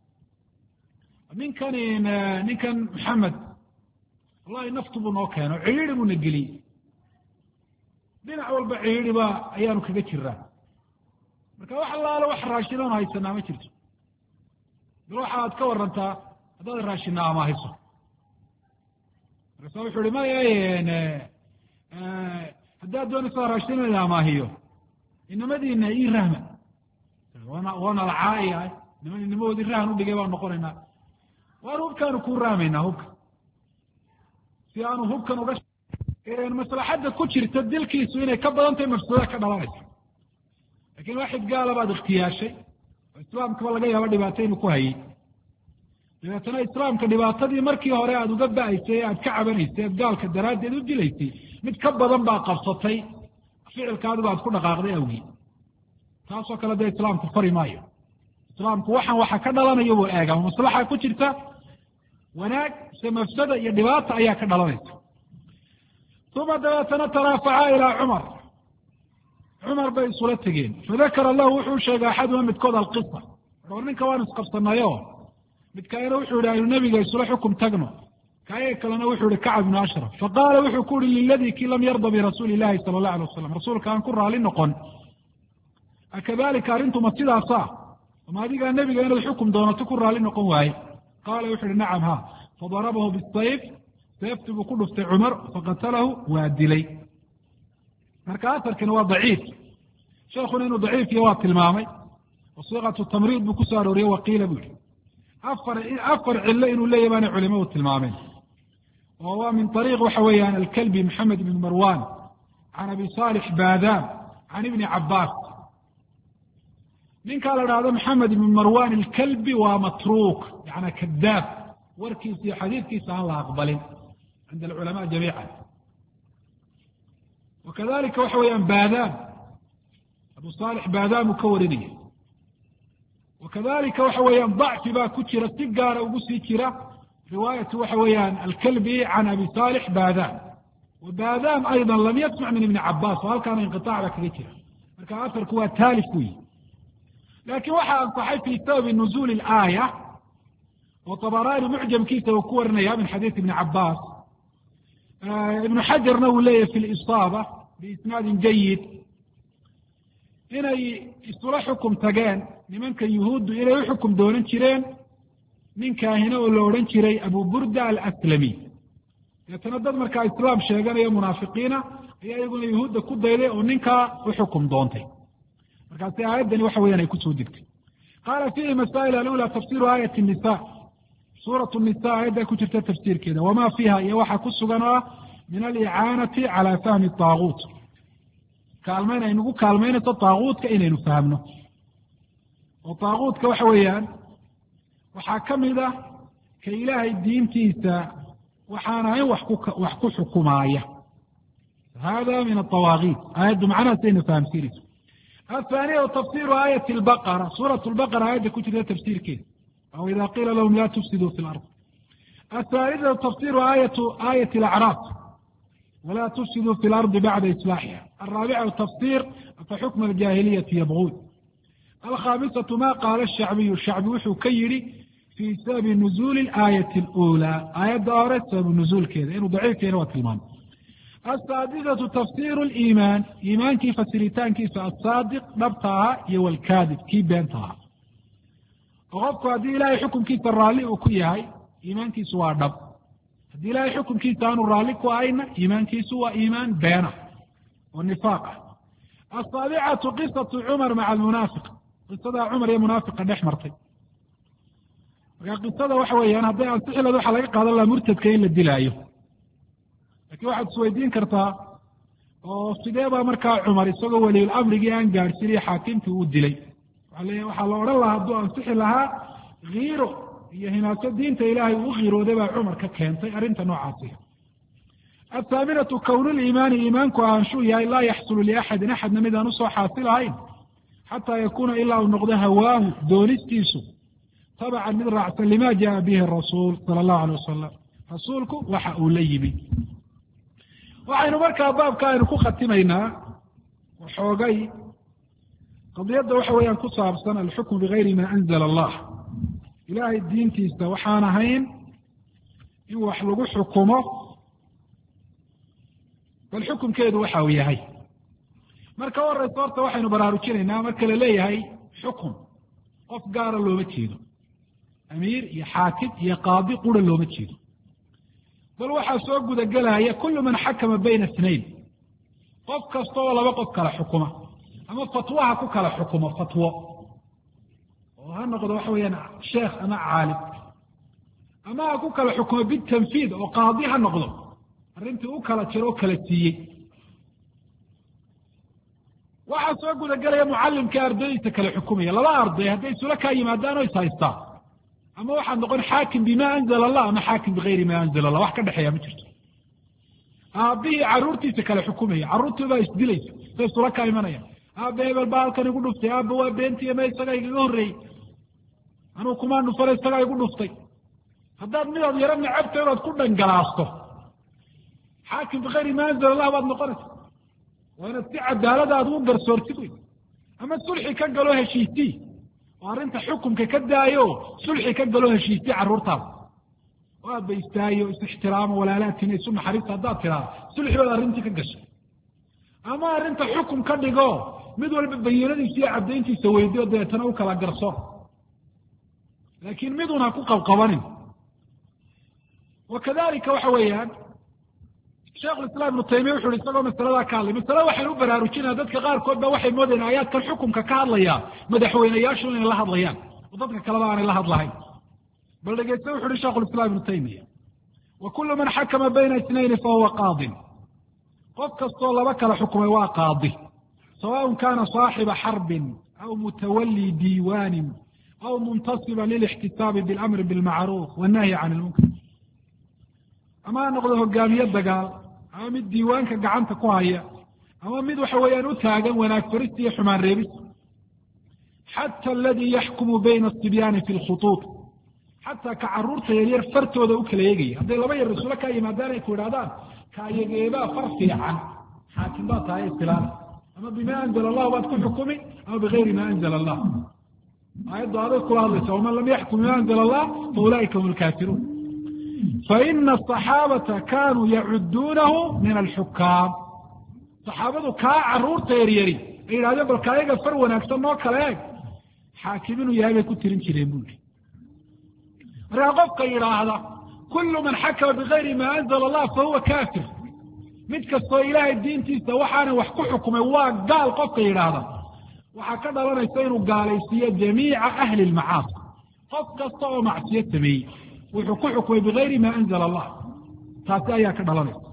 ninkan maxamed wallahi naftu buu noo keeno cihiiri buu na geliyey dhinac walba cihiiri ba ayaanu kaga jiraa marka wax allaalo wax raashinoon haysanaa ma jirto bal waxaad ka warantaa haddaad raashinaa ama hayso markaasa wuxuu ihi maya haddaad doonaysaa raashin in la amaahiyo inamadiina ii rahma waana lacaaya nimahoodii rahan udhigay baan noqonaynaa waanu hubkaanu ku rahmaynaa hubka si aanu hubkan uga maslaxadda ku jirta dilkiisu inay ka badan tahay mafsuuda ka dhalanaysa lakin waxid gaala baad ikhtiyaashay oo islaamkaba laga yaabo dhibaato inuu ku hayay dabeetana islaamka dhibaatadii markii hore aada uga ba'aysay aad ka cabanaysay aad gaalka daraaddeed u dilaysay mid ka badan baa qabsatay ficilka adigu aad ku dhaqaaqday awgii taasoo kale dee islaamku fari maayo islaamku waxaan waxa ka dhalanayo wuu eega ma maslaxa ku jirta wanaag se mafsada iyo dhibaata ayaa ka dhalanaysa uma dabeetana taraafaca ilaa cumar bay isula tegeen fadakara lahu wuxuu sheegay axaduma midkood alqisa war ninka waan isqabsanayo midkaayana wuxuu yihi aynu nebiga isula xukum tagno kaayaga kalena wuxuu yihi kacab ibnu ashraf faqaala wuxuu ku yihi liladii kii lam yarda birasuuli illahi sala allahu alay wasalam rasuulka aan ku raali noqon akadalika arrintuma sidaasa ama adigaa nebiga inaad xukum doonato ku raali noqon waaye qaala wuxu uhi nacam ha fadarabahu bisayf seefti buu ku dhuftay cumar faqatalahu waa dilay marka asarkina waa daciif sheekuna inuu daciifiyo waa tilmaamay wasiiqatu tamriid buu kusoo arooriyey waqiila buu yihi afar cilo inuu leeyahy baanay culimadu tilmaameen oo waa min ariiq waxa weeyaan alkalbi maxamed ibn marwan can abi salix baadam can ibni cabaas ninkaa la dhahdo maxamed ibn marwan alkalbi waa matruuk yana kadaab warkiisa iyo xadiidkiisa aan la aqbalin cinda alculama jamiica wakadalika waxa weeyaan baadam abu salix baadam uu ka warinaya wakadalika waxa weeyaan dacfi baa ku jira si gaara ugu sii jira riwaayatu waxa weeyaan alkalbi can abi salix baadam wa baadam ayضa lam yasmac min ibni cabas oo halkaana inqiطaac baa kaga jira marka asarku waa taalif ku yihi lakin waxaa ansaxay fi sababi nuzuuli اlaaya oo طabarani mucjamkiisa uu ku warinaya min xadiis ibni cabas ibnu xajarna uu leeyahy fi lisaaba biisnaadin jayid inay isula xukum tageen nimanka yuhuuddu inay u xukum doonan jireen nin kaahine oo la odhan jiray abu burda alaslami deetana dad markaa islaam sheeganayo munaafiqiina ayaa iyaguna yuhuudda ku dayday oo ninkaa u xukum doontay markaasi aayaddani waxa weyan ay kusoo degtay qaala fiihi masaa'il alula tafsiru aayati nisa suuratu nisa aayaddaa ku jirta tafsiirkeeda wama fiiha iyo waxaa ku sugan oo ah min alicaanati cala fahmi taaguut kaalmayn ay nagu kaalmaynayso taaguutka inaynu fahmno oo taaguutka waxa weeyaan waxaa ka mid ah ka ilaahay diintiisa waxaan ahayn wax ku xukumaaya hada min atawaagiit aayaddu macnahaasayna fahamsiinayso athaniya tafsiru aayati albaqara suuratu lbaqara aayadda ku jirta tafsiirkeeda aw ida qiila lahum la tufsiduu fi lard athaalithatu tafsiru aayati alacraaf wla tufsiduu fi lardi bacda islaaxiha alraabicatu tafsir afaxukma aljaahiliyati yabguun alkhaamisatu ma qaala shacbiyu shacbi wuxuu ka yidhi fii sababi nuzuuli aayati اlأulى aayadda hore sababu nuzuulkeeda inuu daciifkayna waa tilmaamay asaadisatu tafsiru liimaan iimaankii fasiritaankiisa asaadiq dhabta ahaa iyo walkaadib kii beenta ahaa oo qofku haddii ilaahay xukunkiisa raalli uu ku yahay iimaankiisu waa dhab haddii ilaahay xukunkiisa aanu raalli ku ahayna iimaankiisu waa iimaan beena oo nifaaq ah asaabicatu qisatu cumar maca almunaafiq qisadaa cumar iyo munaafiqa dhex martay marka qisada waxa weeyaan hadday ansixi lahayd waxaa laga qaadan lahaa murtadka in la dilaayo lakin waxaad isweydiin kartaa oo sidee baa markaa cumar isagoo weliyul amrigii aan gaadhsiiniyo xaakimkii uu dilay waxaa la odhan lahaa hadduu ansixi lahaa kiiro iyo hinaaso diinta ilaahay uu khiirooday baa cumar ka keentay arrinta noocaasi athaaminatu kownuliimaani iimaanku ahaanshuu yahay laa yaxsulu liaxadin axadna mid aan usoo xaasilahayn xataa yakuuna ilaa uu noqdo hawaahu doonistiisu tabacan mid raacsan lima jaa bihi rasuul sala allahu alay wasalam rasuulku waxa uu la yimi waxaynu markaa baabka aynu ku khatimaynaa waxoogay qadiyadda waxa weeyaan ku saabsan alxukmu bigayri ma anzala allah ilaahay diintiisa waxaan ahayn in wax lagu xukumo bal xukumkeedu waxa uu yahay marka horeysa horta waxaynu baraarujinaynaa marka la leeyahay xukum qof gaara looma jeedo amiir iyo xaakim iyo qaadi qura looma jeedo bal waxaa soo gudagelaya kullu man xakama bayna اثnayn qof kasta oo laba qof kala xukuma ama fatwaha ku kala xukumo fatwo oo ha noqdo waxa weeyaan sheekh ama caalim ama ha ku kala xukumo bitanfiid oo qaadi ha noqdo arrintii u kala jiro oo kala siiyey waxaa soo gudagelaya mucallimka ardaydiisa kala xukumaya laba arday hadday isula kaa yimaadaan oo is haystaan ama waxaad noqon xaakim bima anzala allah ama xaakim bigayri ma anzala allah wax ka dhexeeya ma jirto aabbihii carruurtiisa kala xukumaya carruurtii baa isdilaysa say isula kaa imanaya aabbe hebel baa halkan igu dhuftay aabba waa beentiya ma isagaa igaga horreeyey anuu kumaan dhufana isagaa igu dhuftay haddaad midaad yaro necabta inaad ku dhangalaasto xaakim bigayri ma anzala allah baad noqonaysa waa inaad si cadaalada aad ugu garsoortid wey ama sulxi ka galo heshiisii oo arrinta xukumka ka daayo sulxi ka galo heshiisii carruurtaada oo aabbaystaayo is-ixtiraamo walaalaatina isu naxariista haddaad tiraa sulxi baad arrintii ka gashay ama arrinta xukum ka dhigo mid walba bayinadiisa iyo caddayntiisa weydiyo dabeetana u kala garsoor laakiin midun ha ku qabqabanin wakadalika waxa weeyaan sheekhulislaam ibnu taymiya wuxu uhi isagoo masaladaa ka hadlay masale waxaynu u baraarujinaa dadka qaarkood ba waxay moodayaan aayaadkan xukumka ka hadlaya madaxweyneyaashu inay la hadlayaan oo dadka kaleba aanay la hadlahayn bal dhegeysta wuxu uhi shekhulislaam ibnu taymiya wa kullu man xakama bayna itnayni fahuwa qaadin qof kastoo laba kala xukumay waa qaadi sawaءn kana صaaxiba xarbin aw mutawali diiwaanin aw muntasiba lilاxtisaabi biاlamri biاlmacruuf wالnahyi can اlmunkar ama ha noqdo hogaamiye dagaal ama mid diiwaanka gacanta ku haya ama mid waxa weeyaan u taagan wanaag farista iyo xumaan reebista xata aladi yaxkumu bayna الصibyaani fi اlkhuطuuط xataa ka carruurta yaryar fartooda u kala eegaya hadday laba yar rasuulo kaa yimaadaan ay ku idhahdaan kaayageebaa far fiican xaakim baa tahay istilaala ama bima anzala allahu baad ku xukumi ama bigayri ma anzala allah aayaddu aday kula hadlaysa waman lam yaxkum bima anzala allah fa ulaa'ika hum alkaafiruun faina asaxaabata kanuu yacuduunahu min alxukaam saxaabadu kaa carruurta yaryari ay yidhahdeen bal kaayaga far wanaagsan noo kala eeg xaakim inuu yahay bay ku tirin jireen buuli markaa qofka yidhaahda kullu man xakama bigayri ma anzala allah fahuwa kaafir mid kastoo ilaahay diintiisa waxaana wax ku xukumay waa gaal qofka yidhaahda waxaa ka dhalanaysa inuu gaalaysiiyo jamiica ahli lmacaasi qof kasta oo macsiyo sameeyey wuxuu ku xukumay bigayri ma anzala allah taasi ayaa ka dhalanaysa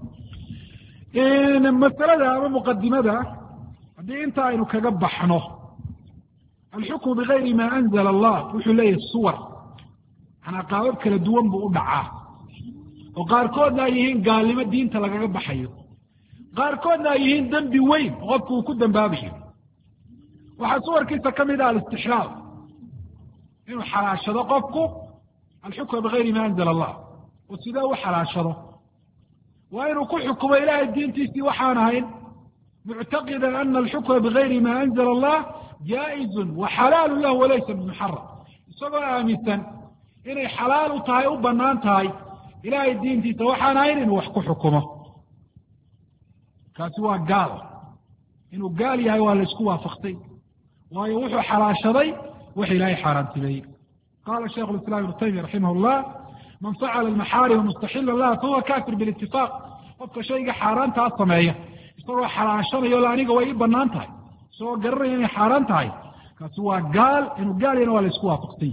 masalada ama muqadimada haddii inta aynu kaga baxno alxukmu bigayri ma anzala allah wuxuu leeyahay suwar manaa qaabab kala duwan buu u dhacaa oo qaarkoodna ay yihiin gaalnimo diinta lagaga baxayo qaarkoodna ay yihiin dembi weyn oo qofku uu ku dambaabayo waxaa suwarkiisa ka mid ah alistixlaal inuu xalaashado qofku alxukma bigayri ma anzala allah oo sidee u xalaashado waa inuu ku xukumo ilaahay diintiisii waxaan ahayn muctaqidan ana alxukma bigayri ma anzala allah jaaizun wa xalaalu lahu walaysa bimuxaram isagoo aaminsan inay xalaal u tahay u banaan tahay ilaahay diintiisa waxaan ahayn inuu wax ku xukumo kaasi waa gaal inuu gaal yahay waa la isku waafaqtay waayo wuxuu xalaashaday wax ilaahay xaaraantimeeyey qala shaykhu lislam ibnu taymiya raximah llah man facala almaxaarima mustaxila laha fahuwa kafir bilitifaaq qofka shayga xaaraantaa sameeya isagoo xalaashanayo la aniga way ii banaan tahay isagoo garanaya inay xaaraan tahay kaasi waa gaal inuu gaal yahna waa la isku waafaqsanya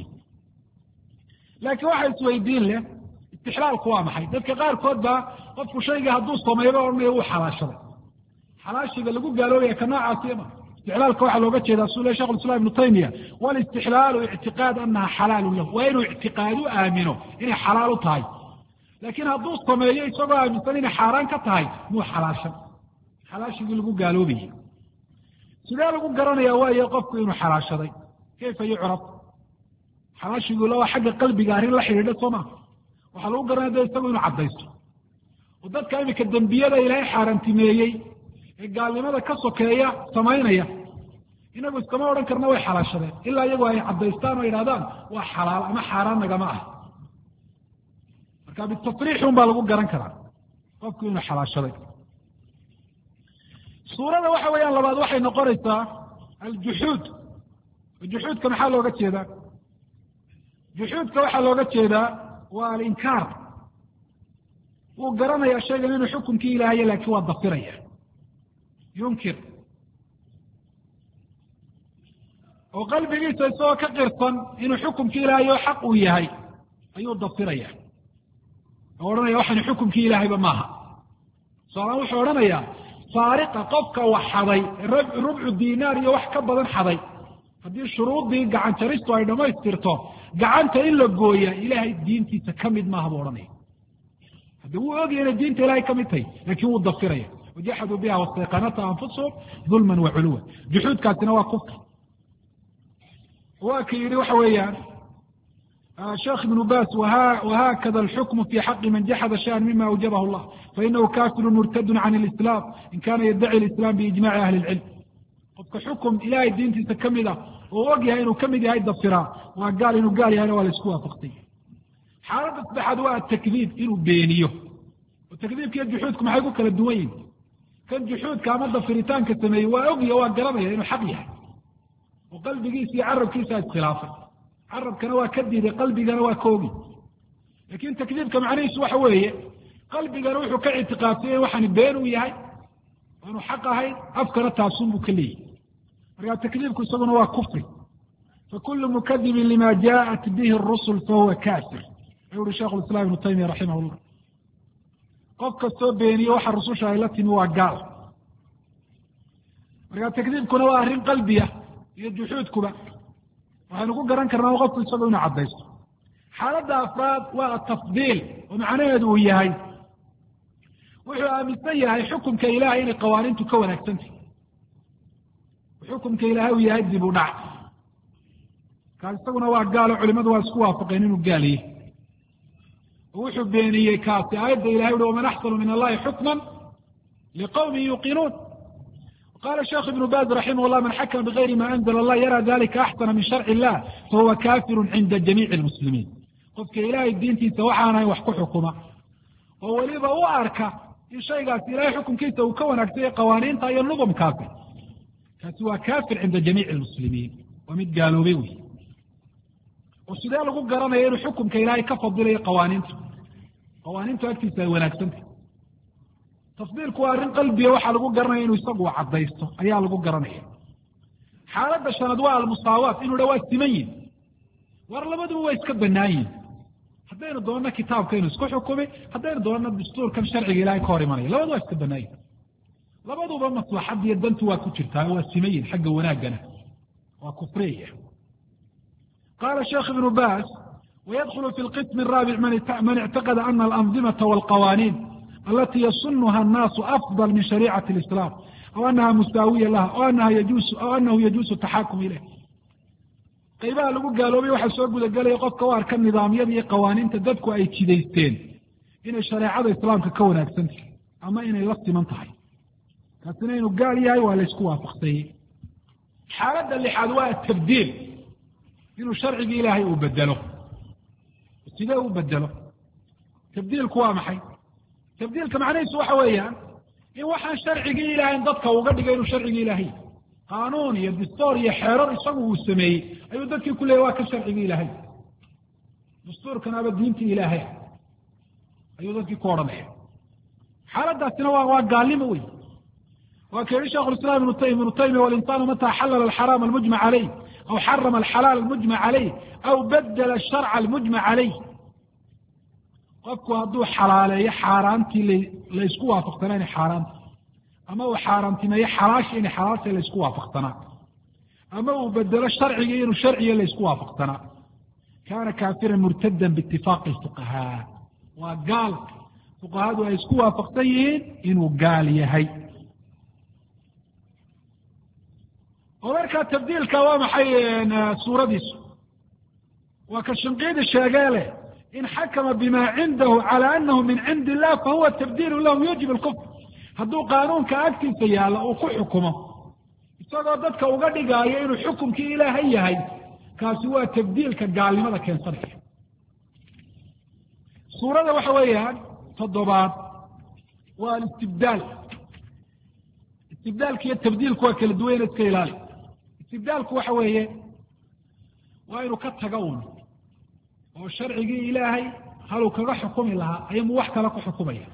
laakiin waxa isweydiin leh istixlaalku waa maxay dadka qaarkood baa qofku shayga hadduu sameeyba odhanaya wuu xalaashaday xalaashiga lagu gaaloobaya ka noocaasi ma istixlaalka waxaa looga jeedaa suu le shekh islam ibnu taymiya walistixlaalu ictiqaad anaha xalaalun lahu waa inuu ictiqaad u aamino inay xalaal u tahay laakiin hadduu sameeyo isagoo aaminsan inay xaaraan ka tahay muu xalaashan xalaashigii lagu gaaloobayay sidee lagu garanaya waayo qofku inuu xalaashaday kayfa yucrab xalaashigu la xagga qalbiga arrin la xidhiidha soo maa waxaa lagu garanaya de isagu inuu caddaysto oo dadka imika dembiyada ilaahay xaaraantimeeyey ee gaalnimada ka sokeeya samaynaya inagu iskama odhan karna way xalaashadeen ilaa iyagu ay caddaystaan oo yidhahdaan waa xalaal ama xaaraan nagama ah marka bitasriix un baa lagu garan karaa qofku inuu xalaashaday. suurada waxa weeyaan labaad waxay noqonaysaa aljuxuud. juxuudka maxaa looga jeedaa? juxuudka waxaa looga jeedaa waa alinkaar. wuu garanayaa shaygan inuu xukunkii ilaahaye laakiin waa dafiraya, yunkir. oo qalbigiisa isagoo ka qirsan inuu xukunkii ilaahay oo xaq uu yahay ayuu dafiraya oo odhanaya waxani xukunkii ilaahayba maaha. tusaalahaan wuxuu odhanayaa saariqa qofka wax xaday rubcu dinaar iyo wax ka badan xaday haddii shuruudii gacan jaristu ay dhammaystirto gacanta in la gooya ilaahay diintiisa ka mid maaha buu odhanaya. haddii wuu ogaya inay diinta ilahay ka mid tahay laakiin wuu dafiraya. wajaxaduu biha wastayqanatha anfusuhum dulman wa culuwan. juxuudkaasina waa kufr. waa ka yidhi waxa weeyaan sheekh ibnu bas wahakada alxukmu fi xaqi man jaxada shayan mima awjabahu allah fainahu kafirun murtadun can lislam in kana yaddaci lislam biijmaci ahli lcilm. qofka xukum ilahay diintiisa ka mid ah oo og yahay inuu ka mid yahay dafiraa waa gaal, inuu gaal yahayna waa la isku waafaqtay. xaaladda saddexaad waa atakdiib, inuu beeniyo. oo takdiibka iyo juxuudku maxay ku kala duwan yihin? kan juxuudka ama dafiritaanka sameeyey waa ogya, waa garanaya inuu xaq yahay oo qalbigiisa iyo carabkiisa iskhilaafay. carabkana waa ka diiday, qalbigana waa ka ogi. laakin takdiibka macnihiisu waxa weeye qalbigana wuxuu ka ictiqaadsiyay waxani been uu yahay, waanu xaq ahayn, afkana taasun buu ka leeyahy. markaa takdiibku isaguna waa kufri. fakulu mukadibin lima jaءat bihi الrusul fahuwa kafir ayuu uhi sheikh islam ibnu taymiya raximah llah. qof kastoo beeniye waxa rususha ay la timi waa gaal. markaa takdiibkuna waa arrin qalbiya iyo juxuudkuba waxaynu ku garan karnaa qofku isagoo inu caddaysto. xaaladda afraad waa atafdiil, oo macnaheedu uu yahay wuxuu aaminsan yahay xukumka ilahay inay qawaaniintu ka wanaagsantahy. xukumka ilahay uu yahay dib u dhac. kaas isaguna waa gaalo, culimadu waa isku waafaqeen inuu gaaliye. oo wuxuu beeniyey kaasi aayadda ilahay uhi waman axsanu min allahi xukman liqawmin yuuqinuun. qala sheekh ibnu baz raximah llah man xakama bigayri ma anzla allah yara dalika axsana min sharci illah fahuwa kafiru cinda jamiici lmuslimiin. qofka ilaahay diintiisa waxaanahay wax ku xukuma oo weliba u arka in shaygaasi ilahay xukunkiisa uu ka wanaagsanyahy qawaaniinta iyo nudumkaasi, kaasi waa kafir cinda jamiici lmuslimiin, waa mid gaaloobay wey. oo sidee lagu garanaya inuu xukumka ilaahay ka fadilayo qawaaniinta? qawaaniintu agtiisa ay wanaagsantah. tafdiilku waa arrin qalbiya, waxaa lagu garanaya inuu isagu caddaysto ayaa lagu garanaya. xaaladda shanaad waa almusaawaat, inuu dha waa siman yihin. war labaduba waa iska banaan yihin. haddaynu doonno kitaabkaynu isku xukumi, haddaynu doonno dastuurkan sharciga ilahay ka hor imanaya, labadu waa iska banaan yihin. labaduba maslaxad iyo dantu waa ku jirtaa, waa siman yihin. xagga wanaaggana waa kufriya. qala sheekh ibnu bas wayadkulu fi lqism araabic man ictaqada ana alanzimata walqawaaniin alati yasunuha annaasu afdal min shariicati lislam aw anaha musaawiya laha aw anahu yajuusu taxaakum ilayh. qaybaha lagu gaaloobay waxaa soo gudagelaya qofka u arka nidaamyada iyo qawaaniinta dadku ay jidaysteen inay shareecada islaamka ka wanaagsan tahay ama inay la siman tahay. kaasina inuu gaal yahay waa la ysku waafaqsanyey. xaaladda lixaad waa atabdiil, inuu sharcigii ilaahay uu bedelo. sidee u bedelo? tabdiilku waa maxay? tabdiilka macnahiisu waxa weeyaan in waxaan sharcigii ilahay dadka uga dhigay inuu sharcigii ilaahay. qaanuun iyo dastuur iyo xeerar isagu uu sameeyey ayuu dadkii ku leeyay waa ka sharcigii ilaahay. dastuurkanaaba diintii ilaahay ayuu dadkii ku odhanaya. xaaladaasina waa gaalnimo wey. waa ka yihi sheikh lislaam ibnu taymiya walinsaanu mataa xalala alxaraam almujmac caleyh aw xarama alxalaal almujmac caleyh aw badela asharca almujmac caleyh. qofku hadduu xalaaleeyo xaaraantii laysku waafaqsanaa inay xaaraanta, ama uu xaaraantimeeyo xalaasha inay xalaalta laysku waafaqsanaa, ama uu bedelo sharciga inuu sharciga laysku waafaqsanaa, kaana kaafiran murtadan biitifaaqi fuqahaa. waa gaal fuqahadu ay isku waafaqsan yihiin inuu gaal yahay. oo markaa tabdiilka waa maxay suuradiisu? waa ka shinqiidi sheegee leh in xakama bima cindahu calى anahu min cindi illah fahuwa tabdiilu lahum yujib اlkufr hadduu qaanuunka agtiisa yaalla uu ku xukumo isagoo dadka uga dhigaayo inuu xukumkii ilaahay yahay kaasi waa tabdiilka gaalnimada keensanaya suurada waxa weeyaan toddobaad waa alistibdaal istibdaalka iyo tabdiilku waa kala duwan iska ilaali istibdaalku waxa weeye waa inuu ka taga un oo sharcigii ilaahay haluu kaga xukumi lahaa ayamuu wax kale ku xukumaya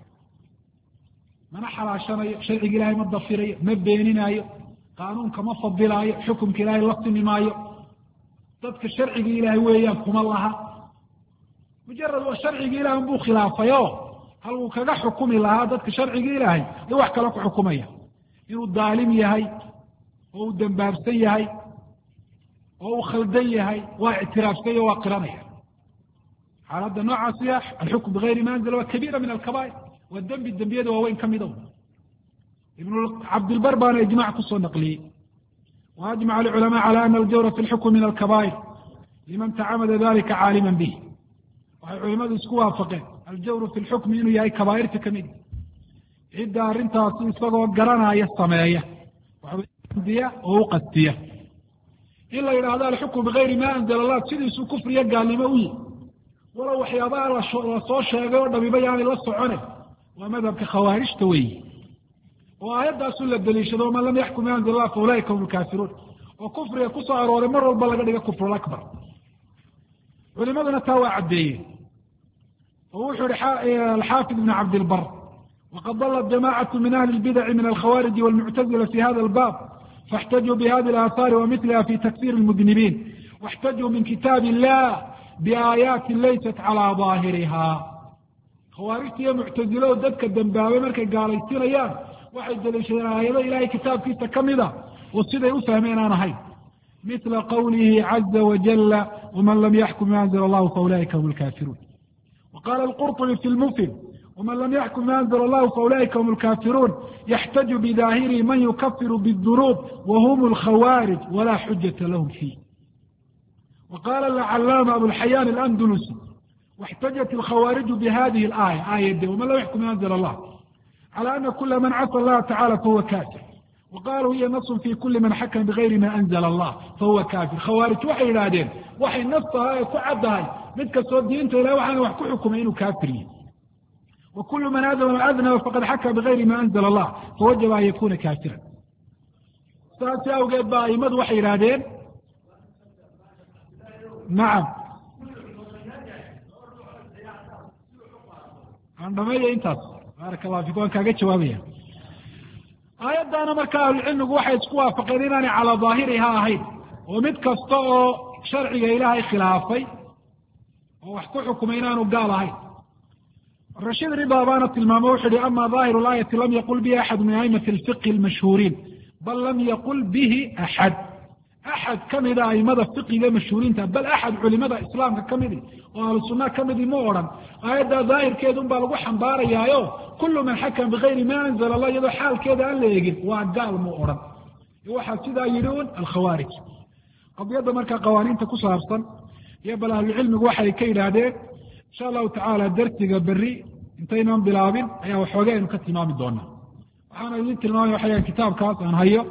mana xalaashanayo sharciga ilaahay ma dafirayo ma beeninaayo qaanuunka ma fadilaayo xukumka ilaahay la simi maayo dadka sharcigii ilaahay weeyaan kuma laha mujarad waa sharcigii ilahay unbuu khilaafayo haluu kaga xukumi lahaa dadka sharcigii ilaahay iyo wax kale ku xukumaya inuu daalim yahay oo uu dambaabsan yahay oo uu khaldan yahay waa ictiraafsanya waa qiranaya xaaladda noocaasi ah alxukm bigayri ma anzala waa kabiira min alkabaa'ir waa dembi dembiyada waaweyn ka mida ibn cabdilbar baana ijmac kusoo naqliyey wa ajmaca alculamaa cala ana aljawra fi lxukm min alkabaa'ir liman tacamada dalika caaliman bih waxay culimadu isku waafaqeen aljawru fi lxukmi inuu yahay kabaa'irta kamid cidda arrintaasi isagoo garanaya sameeya waxdiya oo u qastiya in la yidhaahdo alxukmu bigayri ma anzala allah sidiisuu kufriya gaalnimo u yihi walow waxyaabaha lasoo sheegay oo dhamiba yaanay la socone waa madhabka khawaarijta weyi oo aayaddaasu la deliishado man lam yaxkum bima anzala allah fa ulaika hum lkaafiruun oo kufriga kusoo arooray mar walba laga dhiga kufrul akbar culimaduna taa waa caddeeyeen oo wuxuu yihi alxaafid ibn cabdilbar waqad dalat jamacatu min ahli lbidaci min alkhawaariji walmuctazila fi hada albab faاxtajuu bihadi اlaahaari wamiliha fi takfir اlmudnibiin واxtajuu min kitaab illah biaayaati laysat calى daahiriha khawaarijta iyo muctaziladu dadka dembaabay markay gaalaysinayaan waxay daliishadeen aayado ilahay kitaabkiisa ka mida oo siday u fahmeen aan ahayn mila qawlihi caza wajala wman lam yaxkum bima anzla allahu faulaئika hum lkafiruun waqala alqurطubi fi lmufhim wman lam yaxkum bima anzla allahu faulaئika hum lkafiruun yaxtaju bidahirihi man yukafiru bالdunuub wahum اlkhawaarij wala xujata lahum fiih waqala alcalaama abulxayaan alandulusi واxtajat alkhawaariju bihadihi اlaaya aayade wman lam yaxkum bima anzla allah calى ana kula man casa allaha tacala fahuwa kafir waqaaluu hiya nasun fi kuli man xakama bigayri ma anzla allah fahuwa kafir khawaarij waxay yidhaahdeen waxay nas tahay ee ku caddahay mid kastoo diinta ilahay waxaana wax ku xukumay inuu kaafir yihi wa kulu man adnaba faqad xakama bigayri ma anzla allah fawajaba an yakuna kaafira saasi awgeed ba aimadu waxay yidhaahdeen nacam aan dhameeya intaas baaraka allah fikum waan kaaga jawaabaya aayaddaana marka ahlucilmigu waxay isku waafaqeen inaanay calaa daahiriha ahayn oo mid kasta oo sharciga ilaahay khilaafay oo wax ku xukumay inaanu gaal ahayn rashiid rida baana tilmaamo wuxu uhi ama daahiru laayati lam yaqul bihi axadu min aimati alfiqhi almashhuuriin bal lam yaqul bihi axad kamida aimada fiqiga mashhuuriinta bal axad culimada islaamka kamidi oo ahlu sunna kamidi ma odhan aayaddaa daahirkeedun baa lagu xambaarayaayo kulu man xakama bigayri ma anzla allah iyadoo xaalkeeda aan la eegin waa gaal mu odhan waxaa sidaa yidhi un alkhawaarij qadiyadda markaa qawaaniinta ku saabsan iyo bal ahlucilmigu waxay ka yidhaahdeen insha allahu tacaala darsiga berri intaynan bilaabin ayaa waxoogay aynu ka tilmaami doonaa waxaana idin tilmaamaya waxay kitaabkaas aan hayo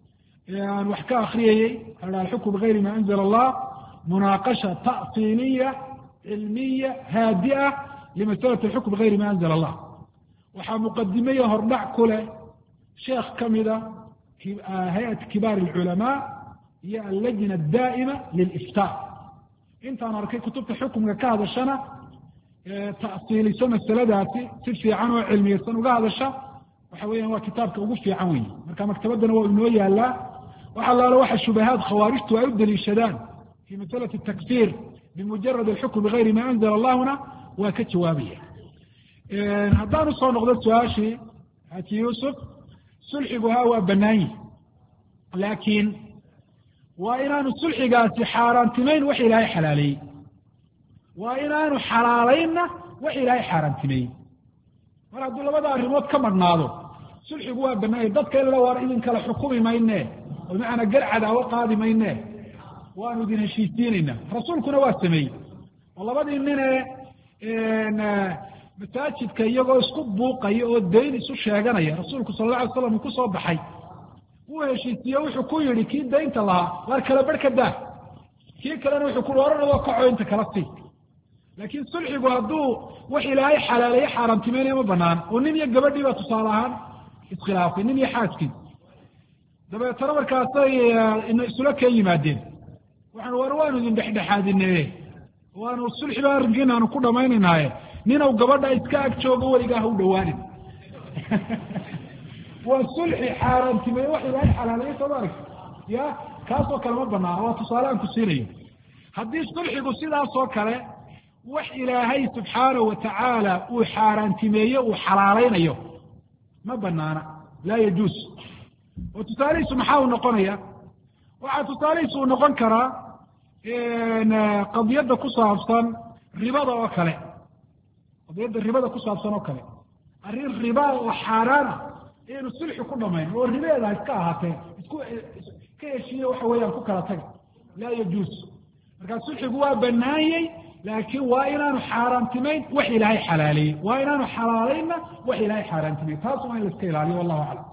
aan wax ka akriyayey alxukm bigayri ma anzla allah munaaqasha ta'siiliya cilmiya haadi'a limasalati alxukm bigayri ma anzla allah waxaa muqadimaya hordhac ku leh sheekh kamida hay-at kibaar alculamaa iyo allajna daa'ima liliftaa intaan arkay kutubta xukumka ka hadashana ta'siiliso masaladaasi si fiican oo cilmiyeysan uga hadasha waxa weeyaan waa kitaabka ugu fiican weyi marka maktabaddana waa inoo yaalaa wax allaale waxa shubahaad khawaarijtu ay u daliishadaan fii masalati takfir bimujarad alxukm bigayri ma anzla allahuna waa ka jawaabaya haddaan usoo noqdo su-aashii xaaji yuusuf sulxigu ha waa banaan yihi laakiin waa inaanu sulxigaasi xaaraantimayn wax ilaahay xalaaleeyey waa inaanu xalaalaynna wax ilaahay xaaraantimeeyey mar hadduu labada arrimood ka madhnaado sulxigu waa banaanya dadka in la waar idin kala xukumi mayne oo macnaa gar cadaawo qaadi mayne waanu idin heshiisiinayna rasuulkuna waa sameeyey oo labadii nin ee masaajidka iyagoo isku buuqaya oo dayn isu sheeganaya rasuulku sala alla alay slam uu kusoo baxay wuu heshiisiye wuxuu ku yihi kii daynta lahaa waar kala barh ka daa kii kalena wuxuu ku orana waa kaco inta kala sii laakiin sulxigu hadduu wax ilaahay xalaaleeye xaaraamtimeynaya ma banaan oo nin iyo gabadhii baa tusaale ahaan iskhilaafay nin iyo xaaskii dabeetana markaasay isula ka yimaadeen waxaan war waanu idin dhexdhexaadineye waanu sulxiba arrinkiin aanu ku dhamaynaynaye ninaw gabadha iska ag joogo weligaa ha u dhawaanin waa sulxi xaaraamtimeeye wax ilaahay xalaaleeye soo ma arag ya kaasoo kale ma banaana waa tusaale aan ku siinayo haddii sulxigu sidaasoo kale wax ilaahay subxaanahu watacaala uu xaaraantimeeye uu xalaalaynayo ma banaana laa yajuus oo tusaalihiisu maxaa uu noqonaya waxaa tusaalihiisu uu noqon karaa qadiyadda ku saabsan ribada oo kale qadiyadda ribada ku saabsan oo kale arrin riba oo xaaraana ayaynu sulxi ku dhamayn oo ribeeda ha iska ahaatee ka heshiiye waxa weeyaan ku kala taga laa yajuus markaa sulxigu waa banaanyey laakiin waa inaanu xaaraantimayn wax ilaahay xalaaleeyey waa inaanu xalaalaynna wax ilaahay xaaraantimayn taas waa in la iska ilaaliyo wallahu aclam